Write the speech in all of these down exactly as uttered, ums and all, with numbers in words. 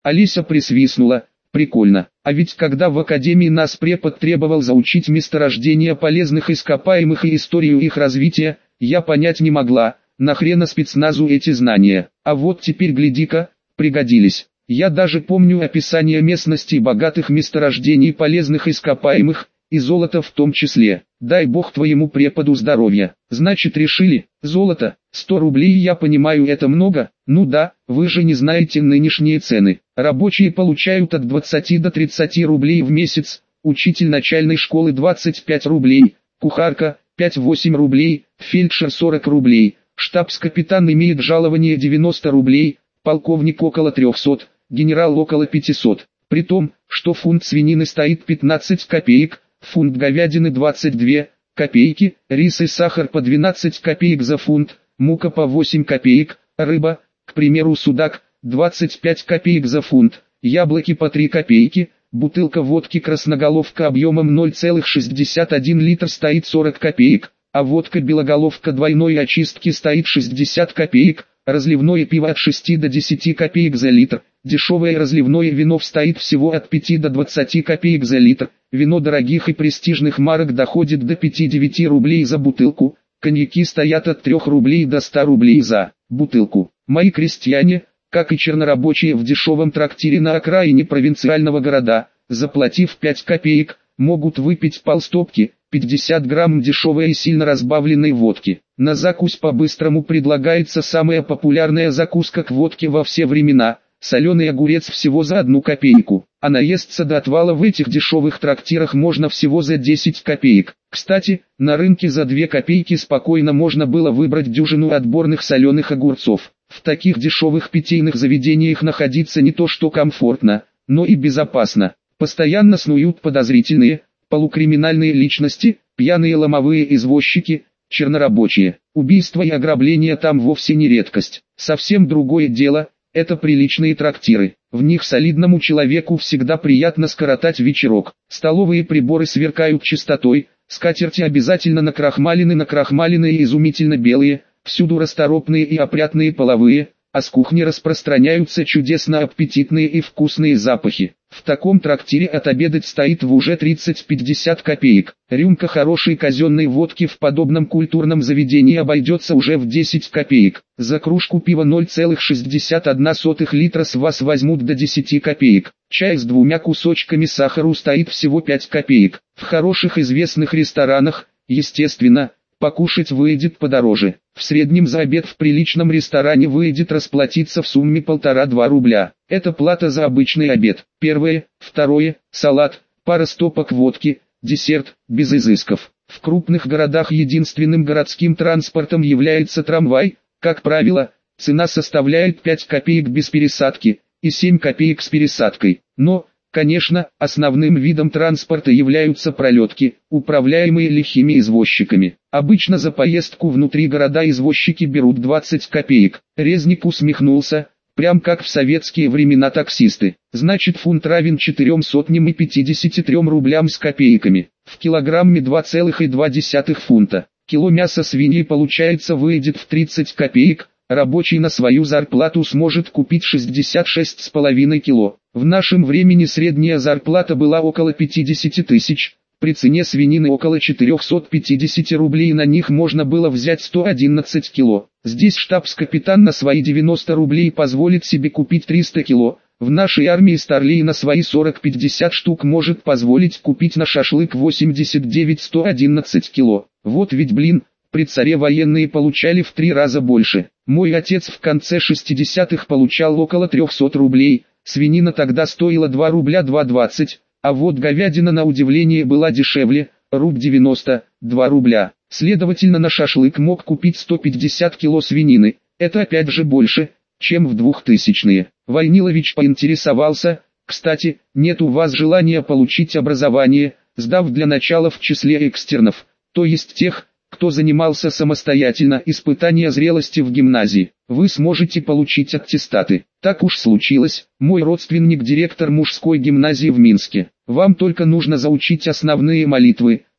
Олеся присвистнула. Прикольно. А ведь когда в академии нас препод требовал заучить месторождения полезных ископаемых и историю их развития, я понять не могла, нахрена спецназу эти знания. А вот теперь гляди-ка, пригодились. Я даже помню описание местностей богатых месторождений полезных ископаемых, и золота в том числе. Дай бог твоему преподу здоровья. Значит, решили, золото, сто рублей, я понимаю, это много? Ну да, вы же не знаете нынешние цены. Рабочие получают от двадцати до тридцати рублей в месяц, учитель начальной школы двадцать пять рублей, кухарка пять-восемь рублей, фельдшер сорок рублей, штабс-капитан имеет жалование девяносто рублей, полковник около трехсот, генерал около пятисот. При том, что фунт свинины стоит пятнадцать копеек, фунт говядины двадцать две копейки, рис и сахар по двенадцать копеек за фунт, мука по восемь копеек, рыба, к примеру судак, двадцать пять копеек за фунт, яблоки по три копейки, бутылка водки красноголовка объемом ноль целых шестьдесят один литр стоит сорок копеек, а водка белоголовка двойной очистки стоит шестьдесят копеек, разливное пиво от шести до десяти копеек за литр, дешевое разливное вино стоит всего от пяти до двадцати копеек за литр, вино дорогих и престижных марок доходит до пяти-девяти рублей за бутылку, коньяки стоят от трёх рублей до ста рублей за бутылку. Мои крестьяне, как и чернорабочие в дешевом трактире на окраине провинциального города, заплатив пять копеек, могут выпить полстопки, пятьдесят грамм дешевой и сильно разбавленной водки. На закусь по-быстрому предлагается самая популярная закуска к водке во все времена – соленый огурец всего за одну копейку. А наесться до отвала в этих дешевых трактирах можно всего за десять копеек. Кстати, на рынке за две копейки спокойно можно было выбрать дюжину отборных соленых огурцов. В таких дешевых питейных заведениях находиться не то что комфортно, но и безопасно. Постоянно снуют подозрительные, полукриминальные личности, пьяные ломовые извозчики, чернорабочие. Убийства и ограбления там вовсе не редкость. Совсем другое дело – это приличные трактиры. В них солидному человеку всегда приятно скоротать вечерок. Столовые приборы сверкают чистотой, скатерти обязательно накрахмалены, накрахмаленные и изумительно белые, всюду расторопные и опрятные половые, а с кухни распространяются чудесно аппетитные и вкусные запахи. В таком трактире отобедать стоит в уже тридцать-пятьдесят копеек. Рюмка хорошей казенной водки в подобном культурном заведении обойдется уже в десять копеек. За кружку пива ноль целых шестьдесят одна сотых литра с вас возьмут до десяти копеек. Чай с двумя кусочками сахара стоит всего пять копеек. В хороших известных ресторанах, естественно, покушать выйдет подороже. В среднем за обед в приличном ресторане выйдет расплатиться в сумме полтора-два рубля. Это плата за обычный обед. Первое, второе, салат, пара стопок водки, десерт, без изысков. В крупных городах единственным городским транспортом является трамвай. Как правило, цена составляет пять копеек без пересадки и семь копеек с пересадкой. Но, конечно, основным видом транспорта являются пролетки, управляемые лихими извозчиками. Обычно за поездку внутри города извозчики берут двадцать копеек. Резник усмехнулся, прям как в советские времена таксисты. Значит, фунт равен четырем сотням и пятидесяти трем рублям с копейками. В килограмме два целых два десятых фунта. Кило мяса свиньи получается выйдет в тридцать копеек. Рабочий на свою зарплату сможет купить шестьдесят шесть с половиной кило. В нашем времени средняя зарплата была около пятидесяти тысяч. При цене свинины около четырехсот пятидесяти рублей на них можно было взять сто одиннадцать кило. Здесь штабс-капитан на свои девяносто рублей позволит себе купить триста кило. В нашей армии старлей на свои сорок-пятьдесят штук может позволить купить на шашлык восемьдесят девять - сто одиннадцать кило. Вот ведь блин, при царе военные получали в три раза больше. Мой отец в конце шестидесятых получал около трехсот рублей, свинина тогда стоила два рубля два двадцать, а вот говядина на удивление была дешевле, руб девяносто, два рубля. Следовательно, на шашлык мог купить сто пятьдесят кило свинины, это опять же больше, чем в двухтысячные. Войнилович поинтересовался: кстати, нет у вас желания получить образование, сдав для начала в числе экстернов, то есть тех, кто занимался самостоятельно, испытания зрелости в гимназии, вы сможете получить аттестаты. Так уж случилось, мой родственник директор мужской гимназии в Минске. Вам только нужно заучить основные молитвы,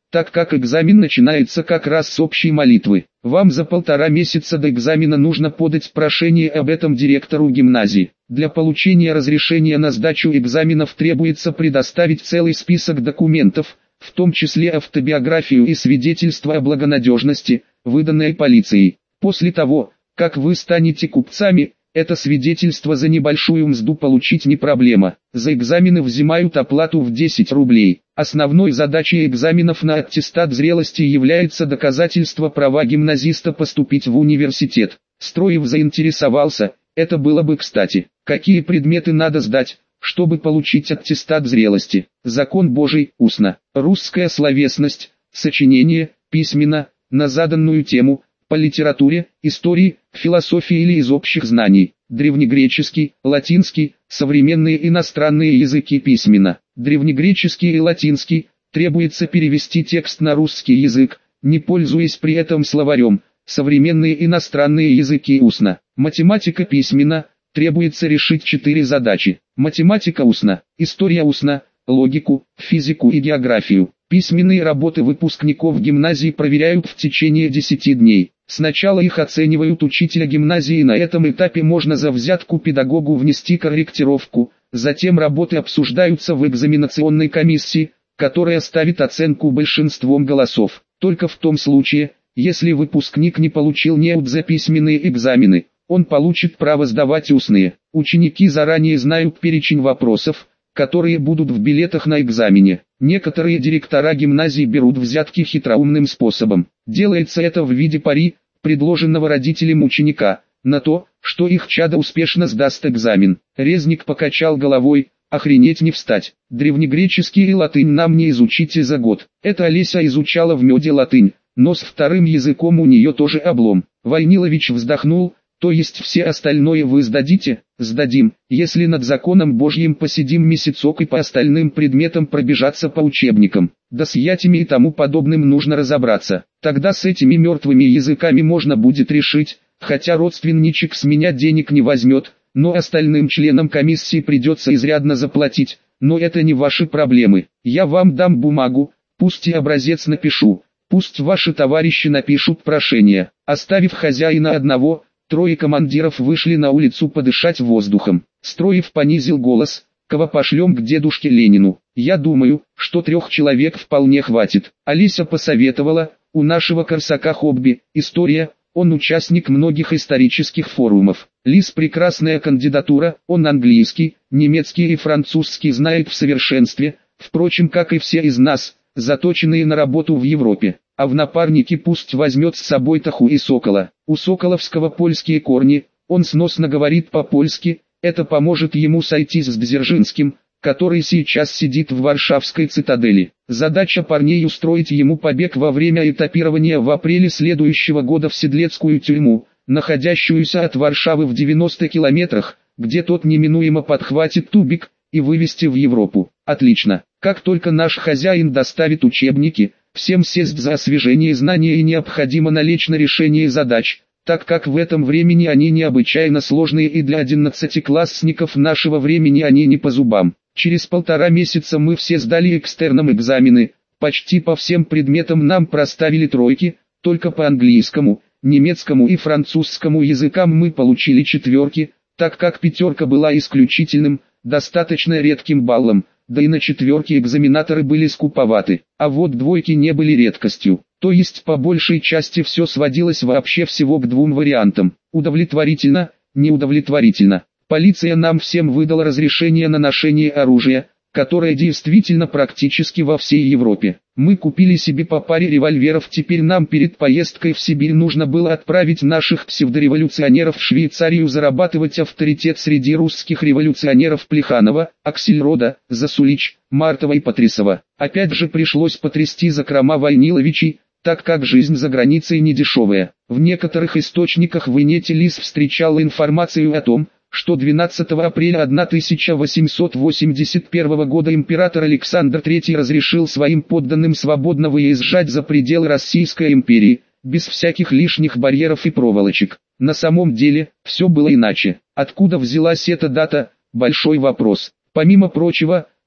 так как экзамен начинается как раз с общей молитвы. Вам за полтора месяца до экзамена нужно подать прошение об этом директору гимназии. Для получения разрешения на сдачу экзаменов требуется предоставить целый список документов, в том числе автобиографию и свидетельство о благонадежности, выданное полицией. После того, как вы станете купцами, это свидетельство за небольшую мзду получить не проблема. За экзамены взимают оплату в десять рублей. Основной задачей экзаменов на аттестат зрелости является доказательство права гимназиста поступить в университет. Строев заинтересовался, это было бы кстати. Какие предметы надо сдать, чтобы получить аттестат зрелости? Закон Божий, устно. Русская словесность, сочинение, письменно, на заданную тему, по литературе, истории, философии или из общих знаний. Древнегреческий, латинский, современные иностранные языки письменно. Древнегреческий и латинский, требуется перевести текст на русский язык, не пользуясь при этом словарем. Современные иностранные языки устно. Математика письменно, требуется решить четыре задачи. Математика устно, история устно, логику, физику и географию. Письменные работы выпускников гимназии проверяют в течение десяти дней. Сначала их оценивают учителя гимназии, на этом этапе можно за взятку педагогу внести корректировку, затем работы обсуждаются в экзаменационной комиссии, которая ставит оценку большинством голосов. Только в том случае, если выпускник не получил неуд за письменные экзамены, он получит право сдавать устные. Ученики заранее знают перечень вопросов, которые будут в билетах на экзамене. Некоторые директора гимназий берут взятки хитроумным способом. Делается это в виде пари, предложенного родителям ученика, на то, что их чадо успешно сдаст экзамен. Резник покачал головой, охренеть не встать. Древнегреческий и латынь нам не изучите за год. Это Олеся изучала в меде латынь, но с вторым языком у нее тоже облом. Войнилович вздохнул. То есть все остальное вы сдадите? Сдадим, если над законом Божьим посидим месяцок и по остальным предметам пробежаться по учебникам. Да с ятями и тому подобным нужно разобраться. Тогда с этими мертвыми языками можно будет решить, хотя родственничек с меня денег не возьмет, но остальным членам комиссии придется изрядно заплатить, но это не ваши проблемы. Я вам дам бумагу, пусть и образец напишу, пусть ваши товарищи напишут прошение. Оставив хозяина одного, трое командиров вышли на улицу подышать воздухом. Строев понизил голос: «Кого пошлем к дедушке Ленину? Я думаю, что трех человек вполне хватит». Олеся посоветовала: «У нашего Корсака хобби, история, он участник многих исторических форумов. Лис прекрасная кандидатура, он английский, немецкий и французский знает в совершенстве, впрочем, как и все из нас, заточенные на работу в Европе. А в напарники пусть возьмет с собой Таху и Сокола. У Соколовского польские корни, он сносно говорит по-польски, это поможет ему сойтись с Дзержинским, который сейчас сидит в Варшавской цитадели. Задача парней устроить ему побег во время этапирования в апреле следующего года в Седлецкую тюрьму, находящуюся от Варшавы в девяноста километрах, где тот неминуемо подхватит тубик, и вывести в Европу. Отлично. Как только наш хозяин доставит учебники, всем сесть за освежение знаний и необходимо налечь на решение задач, так как в этом времени они необычайно сложные и для одиннадцатиклассников нашего времени они не по зубам. Через полтора месяца мы все сдали экстерном экзамены, почти по всем предметам нам проставили тройки, только по английскому, немецкому и французскому языкам мы получили четверки, так как пятерка была исключительным, достаточно редким баллом. Да и на четверке экзаменаторы были скуповаты, а вот двойки не были редкостью, то есть по большей части все сводилось вообще всего к двум вариантам: удовлетворительно, неудовлетворительно. Полиция нам всем выдала разрешение на ношение оружия, которое действительно практически во всей Европе. Мы купили себе по паре револьверов, теперь нам перед поездкой в Сибирь нужно было отправить наших псевдореволюционеров в Швейцарию зарабатывать авторитет среди русских революционеров Плеханова, Аксельрода, Засулич, Мартова и Патрисова. Опять же пришлось потрясти закрома Войниловичей, так как жизнь за границей не дешевая. В некоторых источниках в инете Лис встречал информацию о том, что двенадцатого апреля тысяча восемьсот восемьдесят первого года император Александр третий разрешил своим подданным свободно выезжать за пределы Российской империи, без всяких лишних барьеров и проволочек. На самом деле, все было иначе. Откуда взялась эта дата – большой вопрос. Помимо прочего,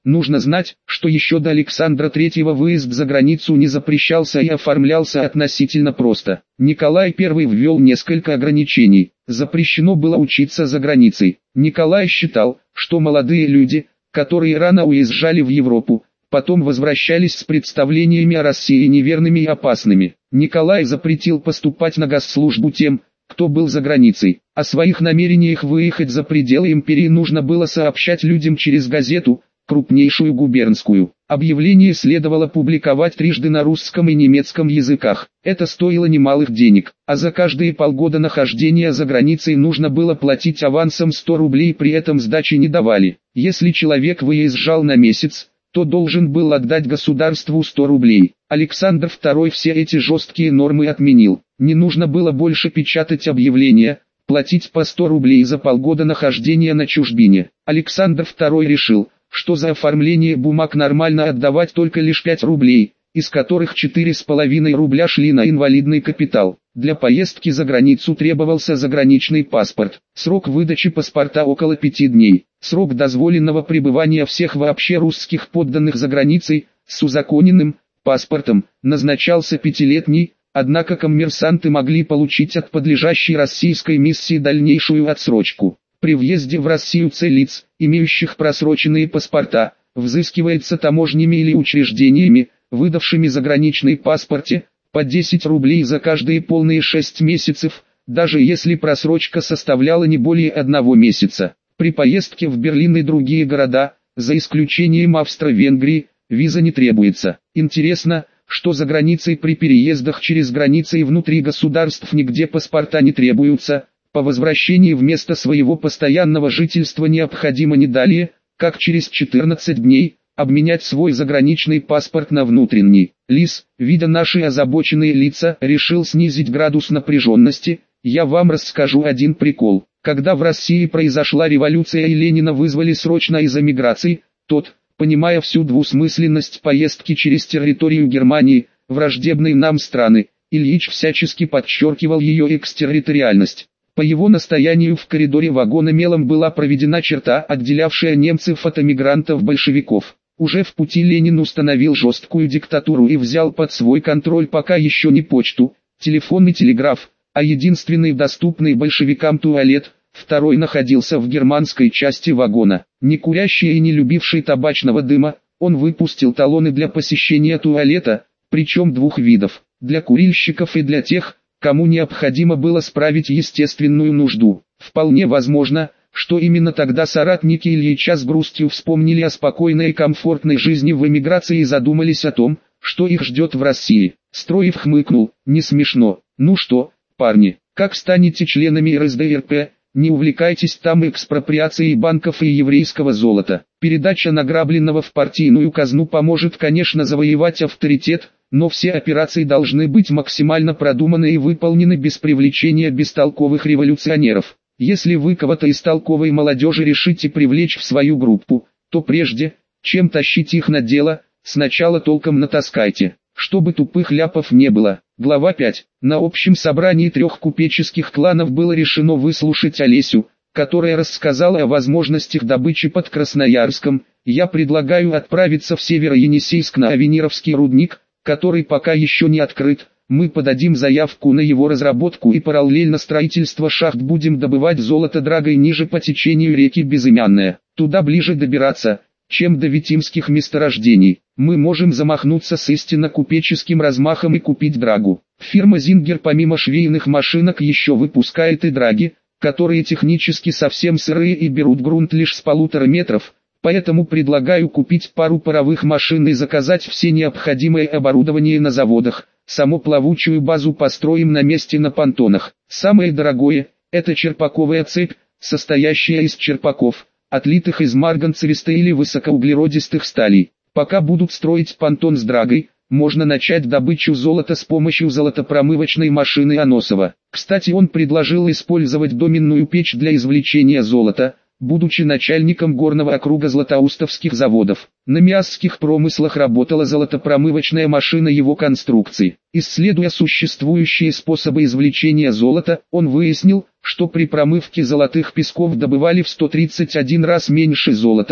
Нужно знать, что еще до Александра третьего выезд за границу не запрещался и оформлялся относительно просто. Николай первый ввел несколько ограничений. Запрещено было учиться за границей. Николай считал, что молодые люди, которые рано уезжали в Европу, потом возвращались с представлениями о России неверными и опасными. Николай запретил поступать на госслужбу тем, кто был за границей. О своих намерениях выехать за пределы империи нужно было сообщать людям через газету, крупнейшую губернскую. Объявление следовало публиковать трижды на русском и немецком языках. Это стоило немалых денег, а за каждые полгода нахождения за границей нужно было платить авансом сто рублей, при этом сдачи не давали. Если человек выезжал на месяц, то должен был отдать государству сто рублей. Александр второй все эти жесткие нормы отменил. Не нужно было больше печатать объявления, платить по сто рублей за полгода нахождения на чужбине. Александр второй решил, что за оформление бумаг нормально отдавать только лишь пять рублей, из которых четыре с половиной рубля шли на инвалидный капитал. Для поездки за границу требовался заграничный паспорт. Срок выдачи паспорта около пяти дней. Срок дозволенного пребывания всех вообще русских подданных за границей, с узаконенным паспортом, назначался пятилетний, однако коммерсанты могли получить от подлежащей российской миссии дальнейшую отсрочку. При въезде в Россию С лиц, имеющих просроченные паспорта, взыскивается таможнями или учреждениями, выдавшими заграничный паспорте, по десять рублей за каждые полные шесть месяцев, даже если просрочка составляла не более одного месяца. При поездке в Берлин и другие города, за исключением Австро-Венгрии, виза не требуется. Интересно, что за границей при переездах через границы и внутри государств нигде паспорта не требуются. По возвращении в место своего постоянного жительства необходимо не далее, как через четырнадцать дней, обменять свой заграничный паспорт на внутренний. Лис, видя наши озабоченные лица, решил снизить градус напряженности. Я вам расскажу один прикол. Когда в России произошла революция и Ленина вызвали срочно из эмиграции, тот, понимая всю двусмысленность поездки через территорию Германии, враждебной нам страны, Ильич всячески подчеркивал ее экстерриториальность. По его настоянию в коридоре вагона мелом была проведена черта, отделявшая немцев от эмигрантов-большевиков. Уже в пути Ленин установил жесткую диктатуру и взял под свой контроль пока еще не почту, телефон и телеграф, а единственный доступный большевикам туалет. Второй находился в германской части вагона. Не курящий и не любивший табачного дыма, он выпустил талоны для посещения туалета, причем двух видов, для курильщиков и для тех, кому необходимо было справить естественную нужду. Вполне возможно, что именно тогда соратники Ильича с грустью вспомнили о спокойной и комфортной жизни в эмиграции и задумались о том, что их ждет в России. Строев хмыкнул: не смешно. Ну что, парни, как станете членами эр эс дэ эр пэ, не увлекайтесь там экспроприацией банков и еврейского золота. Передача награбленного в партийную казну поможет, конечно, завоевать авторитет, но все операции должны быть максимально продуманы и выполнены без привлечения бестолковых революционеров. Если вы кого-то из толковой молодежи решите привлечь в свою группу, то прежде, чем тащить их на дело, сначала толком натаскайте, чтобы тупых ляпов не было. Глава пять. На общем собрании трех купеческих кланов было решено выслушать Олесю, которая рассказала о возможностях добычи под Красноярском. Я предлагаю отправиться в Северо-Енисейск на Авенировский рудник, который пока еще не открыт. Мы подадим заявку на его разработку и параллельно строительство шахт будем добывать золото драгой ниже по течению реки Безымянная. Туда ближе добираться, чем до витимских месторождений. Мы можем замахнуться с истинно купеческим размахом и купить драгу. Фирма Зингер помимо швейных машинок еще выпускает и драги, которые технически совсем сырые и берут грунт лишь с полутора метров. Поэтому предлагаю купить пару паровых машин и заказать все необходимое оборудование на заводах. Саму плавучую базу построим на месте на понтонах. Самое дорогое – это черпаковая цепь, состоящая из черпаков, отлитых из марганцевистой или высокоуглеродистых сталей. Пока будут строить понтон с драгой, можно начать добычу золота с помощью золотопромывочной машины Аносова. Кстати, он предложил использовать доменную печь для извлечения золота, будучи начальником горного округа златоустовских заводов. На Миасских промыслах работала золотопромывочная машина его конструкции. Исследуя существующие способы извлечения золота, он выяснил, что при промывке золотых песков добывали в сто тридцать один раз меньше золота,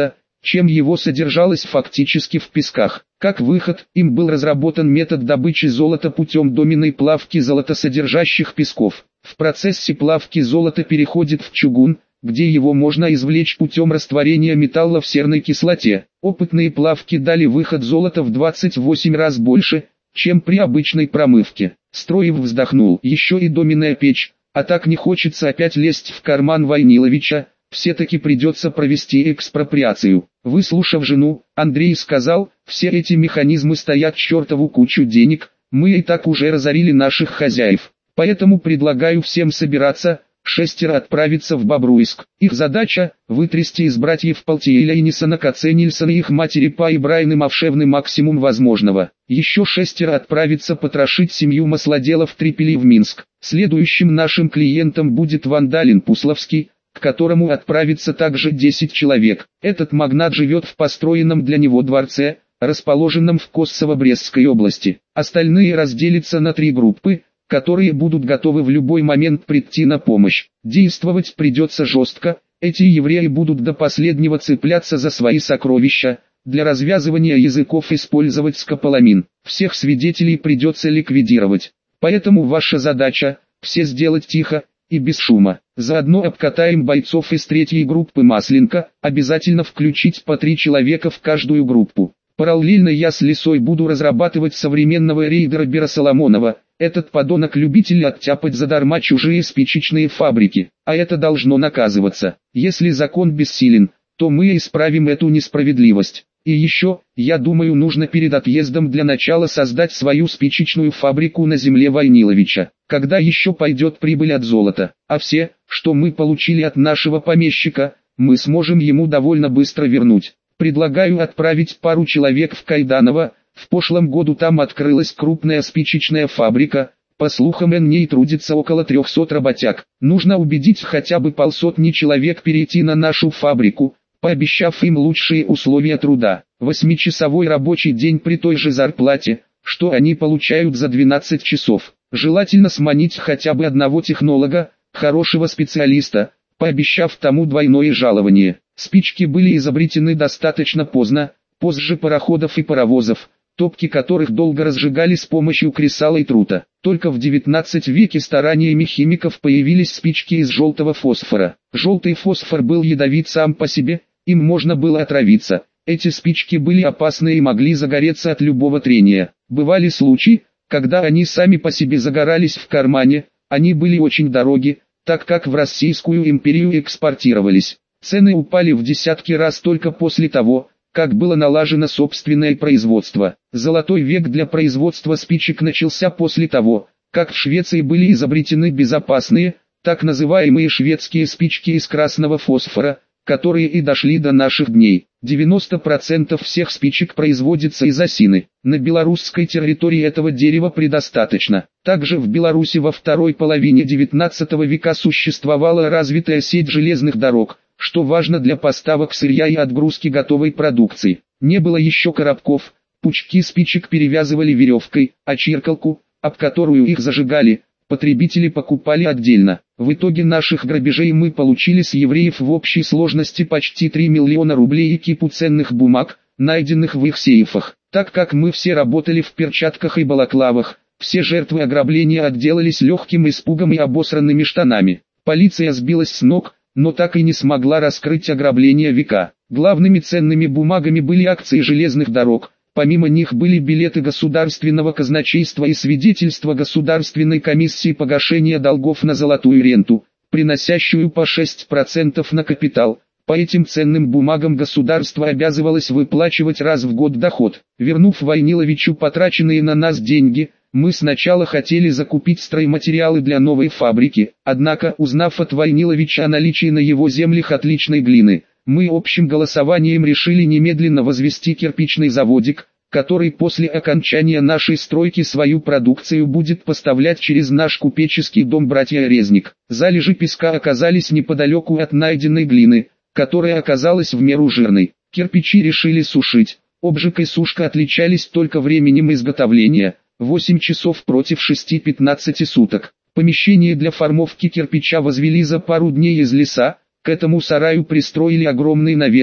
чем его содержалось фактически в песках. Как выход, им был разработан метод добычи золота путем доменной плавки золотосодержащих песков. В процессе плавки золото переходит в чугун, где его можно извлечь путем растворения металла в серной кислоте. Опытные плавки дали выход золота в двадцать восемь раз больше, чем при обычной промывке. Строев вздохнул. Еще и доменная печь, а так не хочется опять лезть в карман Войниловича, все-таки придется провести экспроприацию. Выслушав жену, Андрей сказал, все эти механизмы стоят чертову кучу денег, мы и так уже разорили наших хозяев. Поэтому предлагаю всем собираться, шестеро отправиться в Бобруйск. Их задача – вытрясти из братьев Палтиэля и Нисона Каценильсона и их матери Па и Брайны Мавшевны максимум возможного. Еще шестеро отправиться потрошить семью маслоделов Трипели в Минск. Следующим нашим клиентом будет Вандалин Пусловский, к которому отправится также десять человек. Этот магнат живет в построенном для него дворце, расположенном в Коссово-Брестской области. Остальные разделятся на три группы, которые будут готовы в любой момент прийти на помощь. Действовать придется жестко, эти евреи будут до последнего цепляться за свои сокровища, для развязывания языков использовать скополамин. Всех свидетелей придется ликвидировать. Поэтому ваша задача – все сделать тихо и без шума. Заодно обкатаем бойцов из третьей группы Масленко, обязательно включить по три человека в каждую группу. Параллельно я с Лисой буду разрабатывать современного рейдера Бера Соломонова. Этот подонок любитель оттяпать задарма чужие спичечные фабрики, а это должно наказываться. Если закон бессилен, то мы исправим эту несправедливость. И еще, я думаю, нужно перед отъездом для начала создать свою спичечную фабрику на земле Войниловича. Когда еще пойдет прибыль от золота, а все, что мы получили от нашего помещика, мы сможем ему довольно быстро вернуть. Предлагаю отправить пару человек в Кайданово. В прошлом году там открылась крупная спичечная фабрика, по слухам в ней трудится около трехсот работяг. Нужно убедить хотя бы полсотни человек перейти на нашу фабрику, пообещав им лучшие условия труда. Восьмичасовой рабочий день при той же зарплате, что они получают за двенадцать часов. Желательно сманить хотя бы одного технолога, хорошего специалиста, пообещав тому двойное жалование. Спички были изобретены достаточно поздно, позже пароходов и паровозов, топки которых долго разжигали с помощью кресала и трута. Только в девятнадцатом веке стараниями химиков появились спички из желтого фосфора. Желтый фосфор был ядовит сам по себе, им можно было отравиться. Эти спички были опасны и могли загореться от любого трения. Бывали случаи, когда они сами по себе загорались в кармане, они были очень дороги, так как в Российскую империю экспортировались. Цены упали в десятки раз только после того, как было налажено собственное производство. Золотой век для производства спичек начался после того, как в Швеции были изобретены безопасные, так называемые шведские спички из красного фосфора, которые и дошли до наших дней. девяносто процентов всех спичек производится из осины. На белорусской территории этого дерева предостаточно. Также в Беларуси во второй половине девятнадцатого века существовала развитая сеть железных дорог, что важно для поставок сырья и отгрузки готовой продукции. Не было еще коробков, пучки спичек перевязывали веревкой, а чиркалку, об которую их зажигали, потребители покупали отдельно. В итоге наших грабежей мы получили с евреев в общей сложности почти три миллиона рублей и кипу ценных бумаг, найденных в их сейфах. Так как мы все работали в перчатках и балаклавах, все жертвы ограбления отделались легким испугом и обосранными штанами. Полиция сбилась с ног, но так и не смогла раскрыть ограбление века. Главными ценными бумагами были акции железных дорог, помимо них были билеты государственного казначейства и свидетельства Государственной комиссии погашения долгов на золотую ренту, приносящую по шесть процентов на капитал. По этим ценным бумагам государство обязывалось выплачивать раз в год доход. Вернув Войниловичу потраченные на нас деньги, мы сначала хотели закупить стройматериалы для новой фабрики, однако, узнав от Войниловича о наличии на его землях отличной глины, мы общим голосованием решили немедленно возвести кирпичный заводик, который после окончания нашей стройки свою продукцию будет поставлять через наш купеческий дом «Братья Резник». Залежи песка оказались неподалеку от найденной глины, которая оказалась в меру жирной. Кирпичи решили сушить. Обжиг и сушка отличались только временем изготовления. восемь часов против шести-пятнадцати суток. Помещение для формовки кирпича возвели за пару дней из леса, к этому сараю пристроили огромный навес,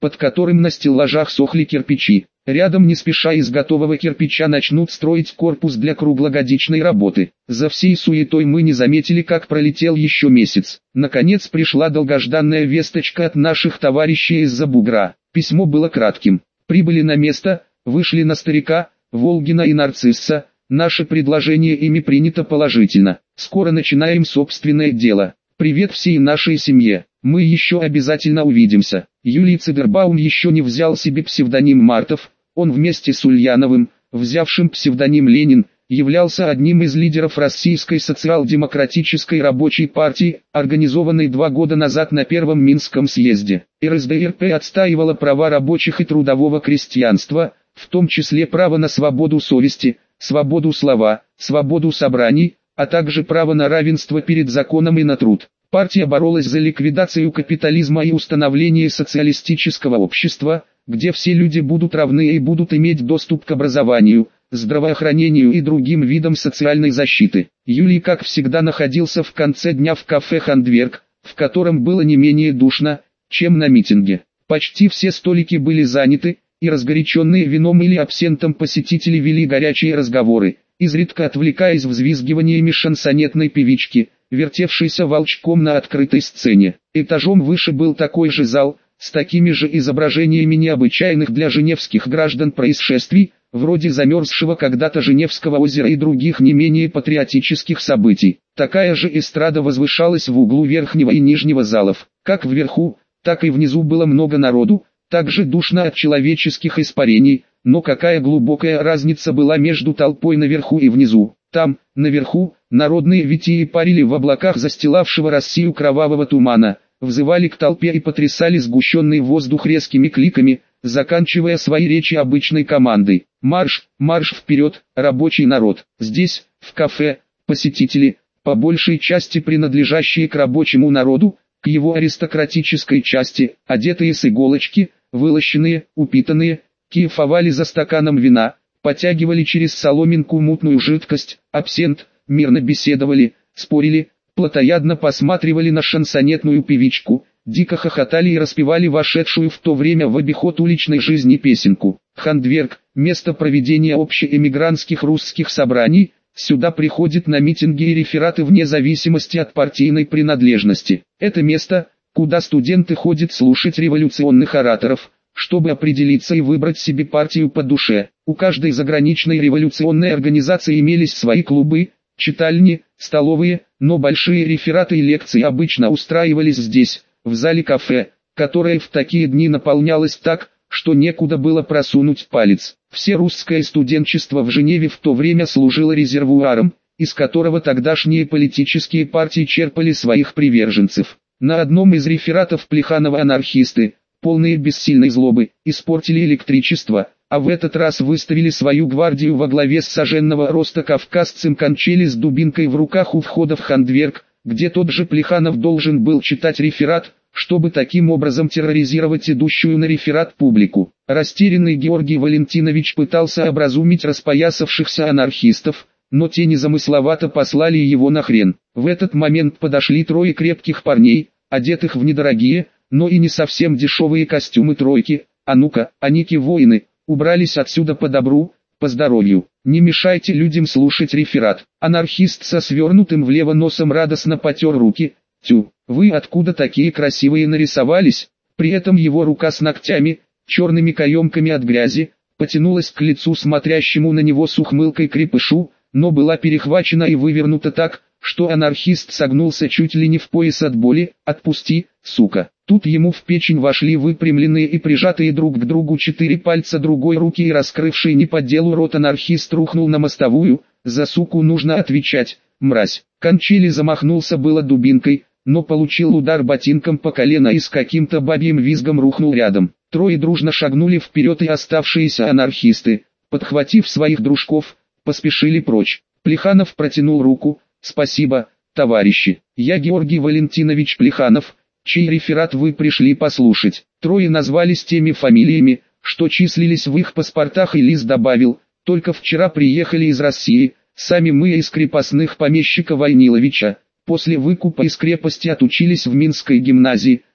под которым на стеллажах сохли кирпичи. Рядом не спеша из готового кирпича начнут строить корпус для круглогодичной работы. За всей суетой мы не заметили, как пролетел еще месяц. Наконец пришла долгожданная весточка от наших товарищей из-за бугра. Письмо было кратким. Прибыли на место, вышли на старика, Волгина и Нарцисса. Наше предложение ими принято положительно. Скоро начинаем собственное дело. Привет всей нашей семье. Мы еще обязательно увидимся. Юлий Цидербаум еще не взял себе псевдоним Мартов. Он вместе с Ульяновым, взявшим псевдоним Ленин, являлся одним из лидеров Российской социал-демократической рабочей партии, организованной два года назад на Первом Минском съезде. эр эс дэ эр пэ отстаивала права рабочих и трудового крестьянства, в том числе право на свободу совести, свободу слова, свободу собраний, а также право на равенство перед законом и на труд. Партия боролась за ликвидацию капитализма и установление социалистического общества, где все люди будут равны и будут иметь доступ к образованию, здравоохранению и другим видам социальной защиты. Юлий, как всегда, находился в конце дня в кафе «Хандверк», в котором было не менее душно, чем на митинге. Почти все столики были заняты, и разгоряченные вином или абсентом посетители вели горячие разговоры, изредка отвлекаясь взвизгиваниями шансонетной певички, вертевшейся волчком на открытой сцене. Этажом выше был такой же зал, с такими же изображениями необычайных для женевских граждан происшествий, вроде замерзшего когда-то Женевского озера и других не менее патриотических событий. Такая же эстрада возвышалась в углу верхнего и нижнего залов. Как вверху, так и внизу было много народу, также душно от человеческих испарений, но какая глубокая разница была между толпой наверху и внизу. Там, наверху, народные витии парили в облаках застилавшего Россию кровавого тумана, взывали к толпе и потрясали сгущенный воздух резкими кликами, заканчивая свои речи обычной командой. Марш, марш вперед, рабочий народ. Здесь, в кафе, посетители, по большей части принадлежащие к рабочему народу, к его аристократической части, одетые с иголочки, вылощенные, упитанные, кайфовали за стаканом вина, потягивали через соломинку мутную жидкость, абсент, мирно беседовали, спорили, плотоядно посматривали на шансонетную певичку, дико хохотали и распевали вошедшую в то время в обиход уличной жизни песенку. Хандверк – место проведения общеэмигрантских русских собраний, сюда приходят на митинги и рефераты вне зависимости от партийной принадлежности. Это место, куда студенты ходят слушать революционных ораторов, чтобы определиться и выбрать себе партию по душе. У каждой заграничной революционной организации имелись свои клубы, читальни, столовые, но большие рефераты и лекции обычно устраивались здесь, в зале кафе, которое в такие дни наполнялось так, что некуда было просунуть палец. Все русское студенчество в Женеве в то время служило резервуаром, из которого тогдашние политические партии черпали своих приверженцев. На одном из рефератов Плеханова анархисты, полные бессильной злобы, испортили электричество, а в этот раз выставили свою гвардию во главе с соженного роста кавказцем Кончели с дубинкой в руках у входа в Хандверк, где тот же Плеханов должен был читать реферат, чтобы таким образом терроризировать идущую на реферат публику. Растерянный Георгий Валентинович пытался образумить распоясавшихся анархистов, но те незамысловато послали его на хрен. В этот момент подошли трое крепких парней, одетых в недорогие, но и не совсем дешевые костюмы тройки. А ну-ка, аники воины, убрались отсюда по добру, по здоровью. Не мешайте людям слушать реферат. Анархист со свернутым влево носом радостно потер руки. Тю, вы откуда такие красивые нарисовались? При этом его рука с ногтями, черными каемками от грязи, потянулась к лицу смотрящему на него с ухмылкой крепышу, но была перехвачена и вывернута так, что анархист согнулся чуть ли не в пояс от боли. «Отпусти, сука!» Тут ему в печень вошли выпрямленные и прижатые друг к другу четыре пальца другой руки, и раскрывший не по делу рот анархист рухнул на мостовую. «За суку нужно отвечать, мразь!» Кончили замахнулся было дубинкой, но получил удар ботинком по колено и с каким-то бабьим визгом рухнул рядом. Трое дружно шагнули вперед, и оставшиеся анархисты, подхватив своих дружков, поспешили прочь. Плеханов протянул руку. «Спасибо, товарищи. Я Георгий Валентинович Плеханов, чей реферат вы пришли послушать». Трое назвались теми фамилиями, что числились в их паспортах, и Лис добавил: «Только вчера приехали из России, сами мы из крепостных помещика Войниловича. После выкупа из крепости отучились в Минской гимназии,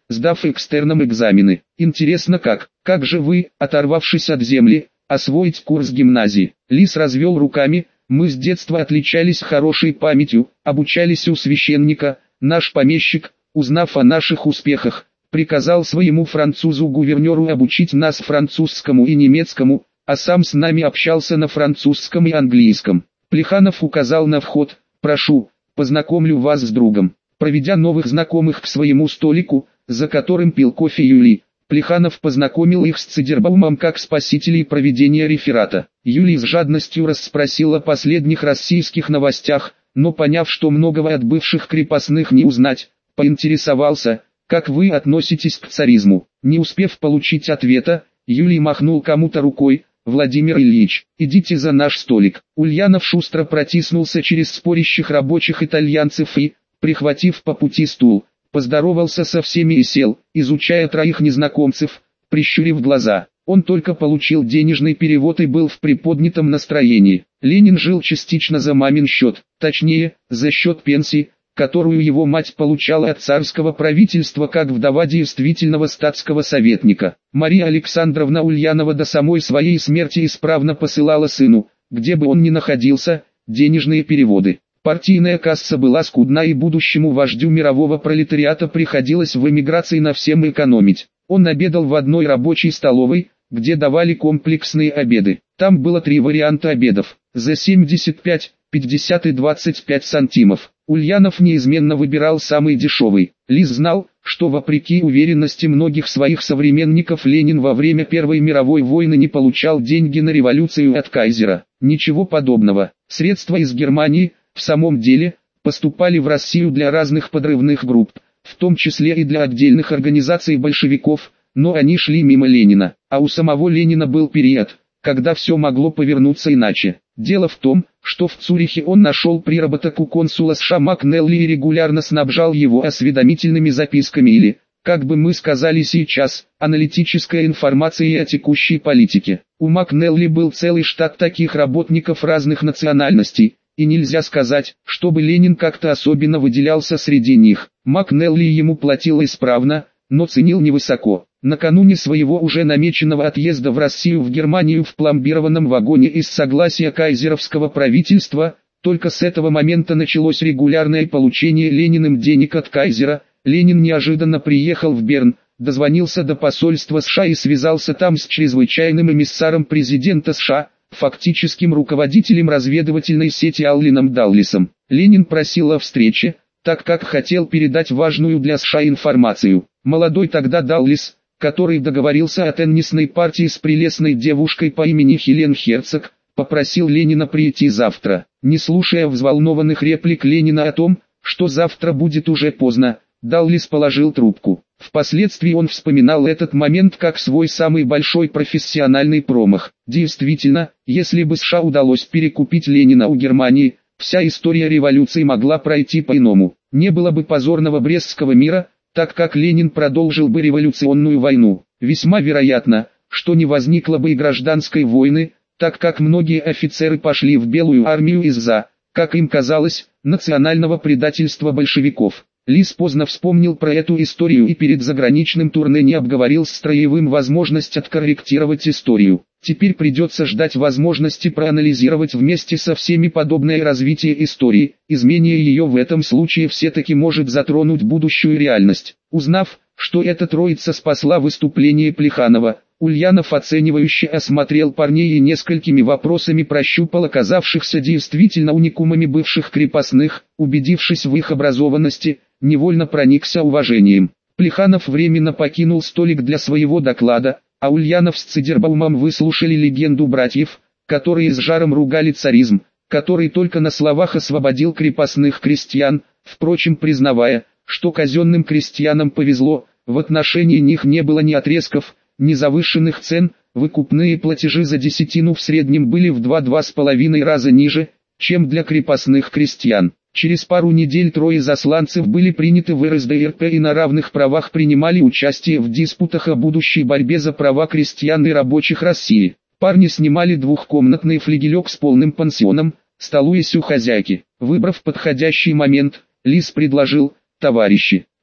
сдав экстерном экзамены. Интересно как, как же вы, оторвавшись от земли, освоить курс гимназии? Лис развел руками. Мы с детства отличались хорошей памятью, обучались у священника. Наш помещик, узнав о наших успехах, приказал своему французу-гувернеру обучить нас французскому и немецкому, а сам с нами общался на французском и английском. Плеханов указал на вход. Прошу, познакомлю вас с другом. Проведя новых знакомых к своему столику, за которым пил кофе Юлий, Плеханов познакомил их с Цидербаумом как спасителей проведения реферата. Юлий с жадностью расспросил о последних российских новостях, но поняв, что многого от бывших крепостных не узнать, поинтересовался, как вы относитесь к царизму. Не успев получить ответа, Юлий махнул кому-то рукой. Владимир Ильич, идите за наш столик. Ульянов шустро протиснулся через спорящих рабочих итальянцев и, прихватив по пути стул, поздоровался со всеми и сел, изучая троих незнакомцев, прищурив глаза. Он только получил денежный перевод и был в приподнятом настроении. Ленин жил частично за мамин счет, точнее, за счет пенсии, которую его мать получала от царского правительства как вдова действительного статского советника. Мария Александровна Ульянова до самой своей смерти исправно посылала сыну, где бы он ни находился, денежные переводы. Партийная касса была скудна, и будущему вождю мирового пролетариата приходилось в эмиграции на всем экономить. Он обедал в одной рабочей столовой, где давали комплексные обеды. Там было три варианта обедов, за семьдесят пять, пятьдесят и двадцать пять сантимов. Ульянов неизменно выбирал самый дешевый. Лис знал, что вопреки уверенности многих своих современников Ленин во время Первой мировой войны не получал деньги на революцию от кайзера. Ничего подобного. Средства из Германии, в самом деле, поступали в Россию для разных подрывных групп, в том числе и для отдельных организаций большевиков, но они шли мимо Ленина. А у самого Ленина был период, когда все могло повернуться иначе. Дело в том, что в Цюрихе он нашел приработок у консула США Макнелли и регулярно снабжал его осведомительными записками или, как бы мы сказали сейчас, аналитической информацией о текущей политике. У Макнелли был целый штат таких работников разных национальностей, и нельзя сказать, чтобы Ленин как-то особенно выделялся среди них. Макнелли ему платил исправно, но ценил невысоко. Накануне своего уже намеченного отъезда в Россию в Германию в пломбированном вагоне из согласия кайзеровского правительства, только с этого момента началось регулярное получение Лениным денег от кайзера. Ленин неожиданно приехал в Берн, дозвонился до посольства США и связался там с чрезвычайным эмиссаром президента США, фактическим руководителем разведывательной сети Алленом Даллисом. Ленин просил о встрече, так как хотел передать важную для США информацию. Молодой тогда Даллис, который договорился о теннисной партии с прелестной девушкой по имени Хелен Херцог, попросил Ленина прийти завтра. Не слушая взволнованных реплик Ленина о том, что завтра будет уже поздно, Даллис положил трубку. Впоследствии он вспоминал этот момент как свой самый большой профессиональный промах. Действительно, если бы США удалось перекупить Ленина у Германии, вся история революции могла пройти по-иному. Не было бы позорного Брестского мира, так как Ленин продолжил бы революционную войну. Весьма вероятно, что не возникло бы и гражданской войны, так как многие офицеры пошли в Белую армию из-за, как им казалось, национального предательства большевиков. Лис поздно вспомнил про эту историю и перед заграничным турне не обговорил с Строевым возможность откорректировать историю. Теперь придется ждать возможности проанализировать вместе со всеми подобное развитие истории. Изменение ее в этом случае все-таки может затронуть будущую реальность. Узнав, что эта троица спасла выступление Плеханова, Ульянов оценивающе осмотрел парней и несколькими вопросами прощупал оказавшихся действительно уникумами бывших крепостных, убедившись в их образованности, невольно проникся уважением. Плеханов временно покинул столик для своего доклада, а Ульянов с Цидербаумом выслушали легенду братьев, которые с жаром ругали царизм, который только на словах освободил крепостных крестьян, впрочем признавая, что казенным крестьянам повезло, в отношении них не было ни отрезков, ни завышенных цен, выкупные платежи за десятину в среднем были в два-два с половиной раза ниже, чем для крепостных крестьян. Через пару недель трое засланцев были приняты в эр эс дэ эр пэ и на равных правах принимали участие в диспутах о будущей борьбе за права крестьян и рабочих России. Парни снимали двухкомнатный флигелек с полным пансионом, столуясь у хозяйки. Выбрав подходящий момент, Лис предложил: «Товарищи,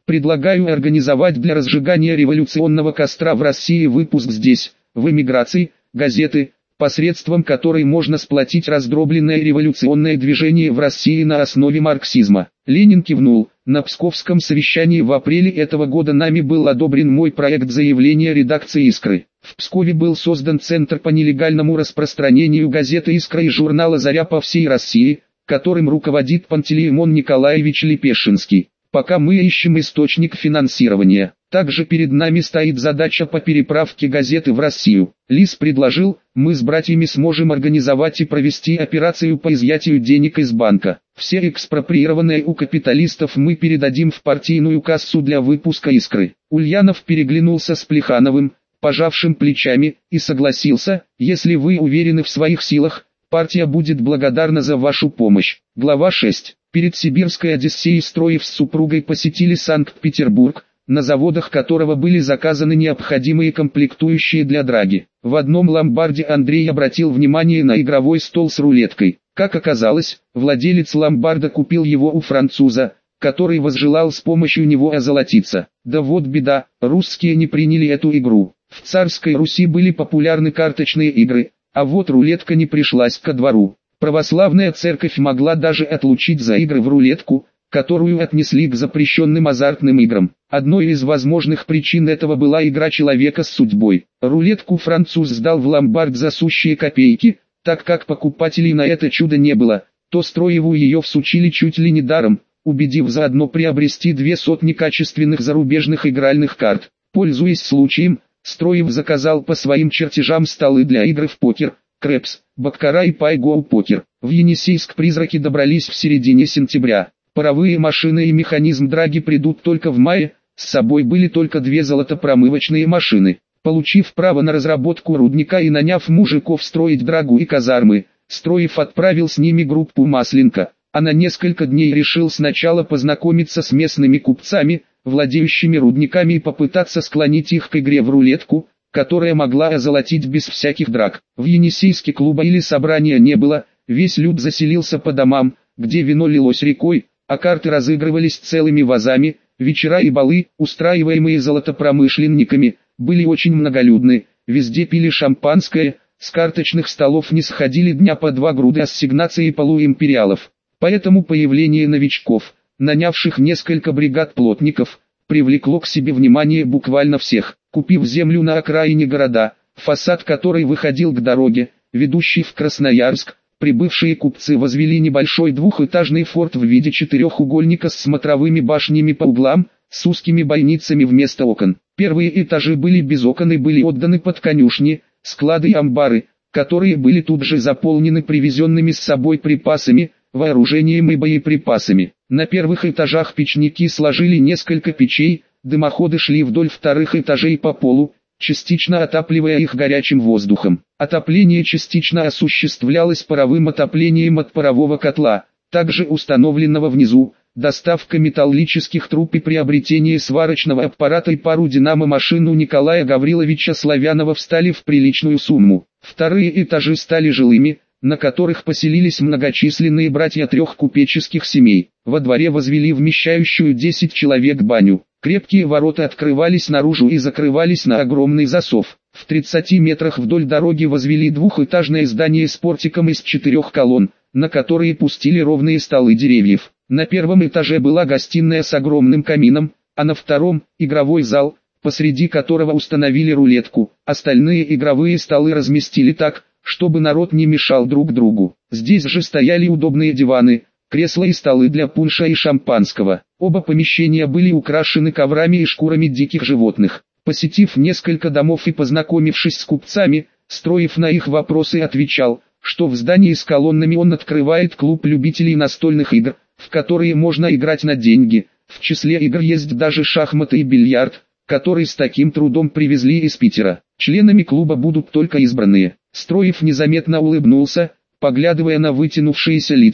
Предлагаю организовать для разжигания революционного костра в России выпуск здесь, в эмиграции, газеты, посредством которой можно сплотить раздробленное революционное движение в России на основе марксизма. Ленин кивнул. На Псковском совещании в апреле этого года нами был одобрен мой проект заявления редакции «Искры». В Пскове был создан Центр по нелегальному распространению газеты «Искра» и журнала «Заря» по всей России, которым руководит Пантелеймон Николаевич Лепешинский. Пока мы ищем источник финансирования. Также перед нами стоит задача по переправке газеты в Россию. Лис предложил, мы с братьями сможем организовать и провести операцию по изъятию денег из банка. Все экспроприированные у капиталистов мы передадим в партийную кассу для выпуска «Искры». Ульянов переглянулся с Плехановым, пожавшим плечами, и согласился, если вы уверены в своих силах, партия будет благодарна за вашу помощь. Глава шесть. Перед Сибирской Одиссеей Строев с супругой посетили Санкт-Петербург, на заводах которого были заказаны необходимые комплектующие для драги. В одном ломбарде Андрей обратил внимание на игровой стол с рулеткой. Как оказалось, владелец ломбарда купил его у француза, который возжелал с помощью него озолотиться. Да вот беда, русские не приняли эту игру. В царской Руси были популярны карточные игры, а вот рулетка не пришлась ко двору. Православная церковь могла даже отлучить за игры в рулетку, которую отнесли к запрещенным азартным играм. Одной из возможных причин этого была игра человека с судьбой. Рулетку француз сдал в ломбард за сущие копейки, так как покупателей на это чудо не было, то Строеву ее всучили чуть ли не даром, убедив заодно приобрести две сотни качественных зарубежных игральных карт. Пользуясь случаем, Строев заказал по своим чертежам столы для игр в покер, крэпс, баккара и пай-гоу-покер. В Енисейск призраки добрались в середине сентября. Паровые машины и механизм драги придут только в мае, с собой были только две золотопромывочные машины. Получив право на разработку рудника и наняв мужиков строить драгу и казармы, Строев отправил с ними группу Масленко, а на несколько дней решил сначала познакомиться с местными купцами, владеющими рудниками, и попытаться склонить их к игре в рулетку, которая могла озолотить без всяких драк. В Енисейске клуба или собрания не было, весь люд заселился по домам, где вино лилось рекой, а карты разыгрывались целыми вазами. Вечера и балы, устраиваемые золотопромышленниками, были очень многолюдны, везде пили шампанское, с карточных столов не сходили дня по два груды ассигнаций и полуимпериалов. Поэтому появление новичков, нанявших несколько бригад плотников, привлекло к себе внимание буквально всех. Купив землю на окраине города, фасад которой выходил к дороге, ведущей в Красноярск, прибывшие купцы возвели небольшой двухэтажный форт в виде четырехугольника с смотровыми башнями по углам, с узкими бойницами вместо окон. Первые этажи были без окон и были отданы под конюшни, склады и амбары, которые были тут же заполнены привезенными с собой припасами, вооружением и боеприпасами. На первых этажах печники сложили несколько печей, дымоходы шли вдоль вторых этажей по полу, частично отапливая их горячим воздухом. Отопление частично осуществлялось паровым отоплением от парового котла, также установленного внизу, доставка металлических труб и приобретение сварочного аппарата и пару динамо-машин у Николая Гавриловича Славянова встали в приличную сумму. Вторые этажи стали жилыми, на которых поселились многочисленные братья трех купеческих семей. Во дворе возвели вмещающую десять человек баню. Крепкие ворота открывались наружу и закрывались на огромный засов. В тридцати метрах вдоль дороги возвели двухэтажное здание с портиком из четырех колонн, на которые пустили ровные столы деревьев. На первом этаже была гостиная с огромным камином, а на втором – игровой зал, посреди которого установили рулетку. Остальные игровые столы разместили так, чтобы народ не мешал друг другу. Здесь же стояли удобные диваны, кресла и столы для пунша и шампанского. Оба помещения были украшены коврами и шкурами диких животных. Посетив несколько домов и познакомившись с купцами, Строев на их вопросы отвечал, что в здании с колоннами он открывает клуб любителей настольных игр, в которые можно играть на деньги. В числе игр есть даже шахматы и бильярд, который с таким трудом привезли из Питера. Членами клуба будут только избранные. Строев незаметно улыбнулся, поглядывая на вытянувшиеся лица,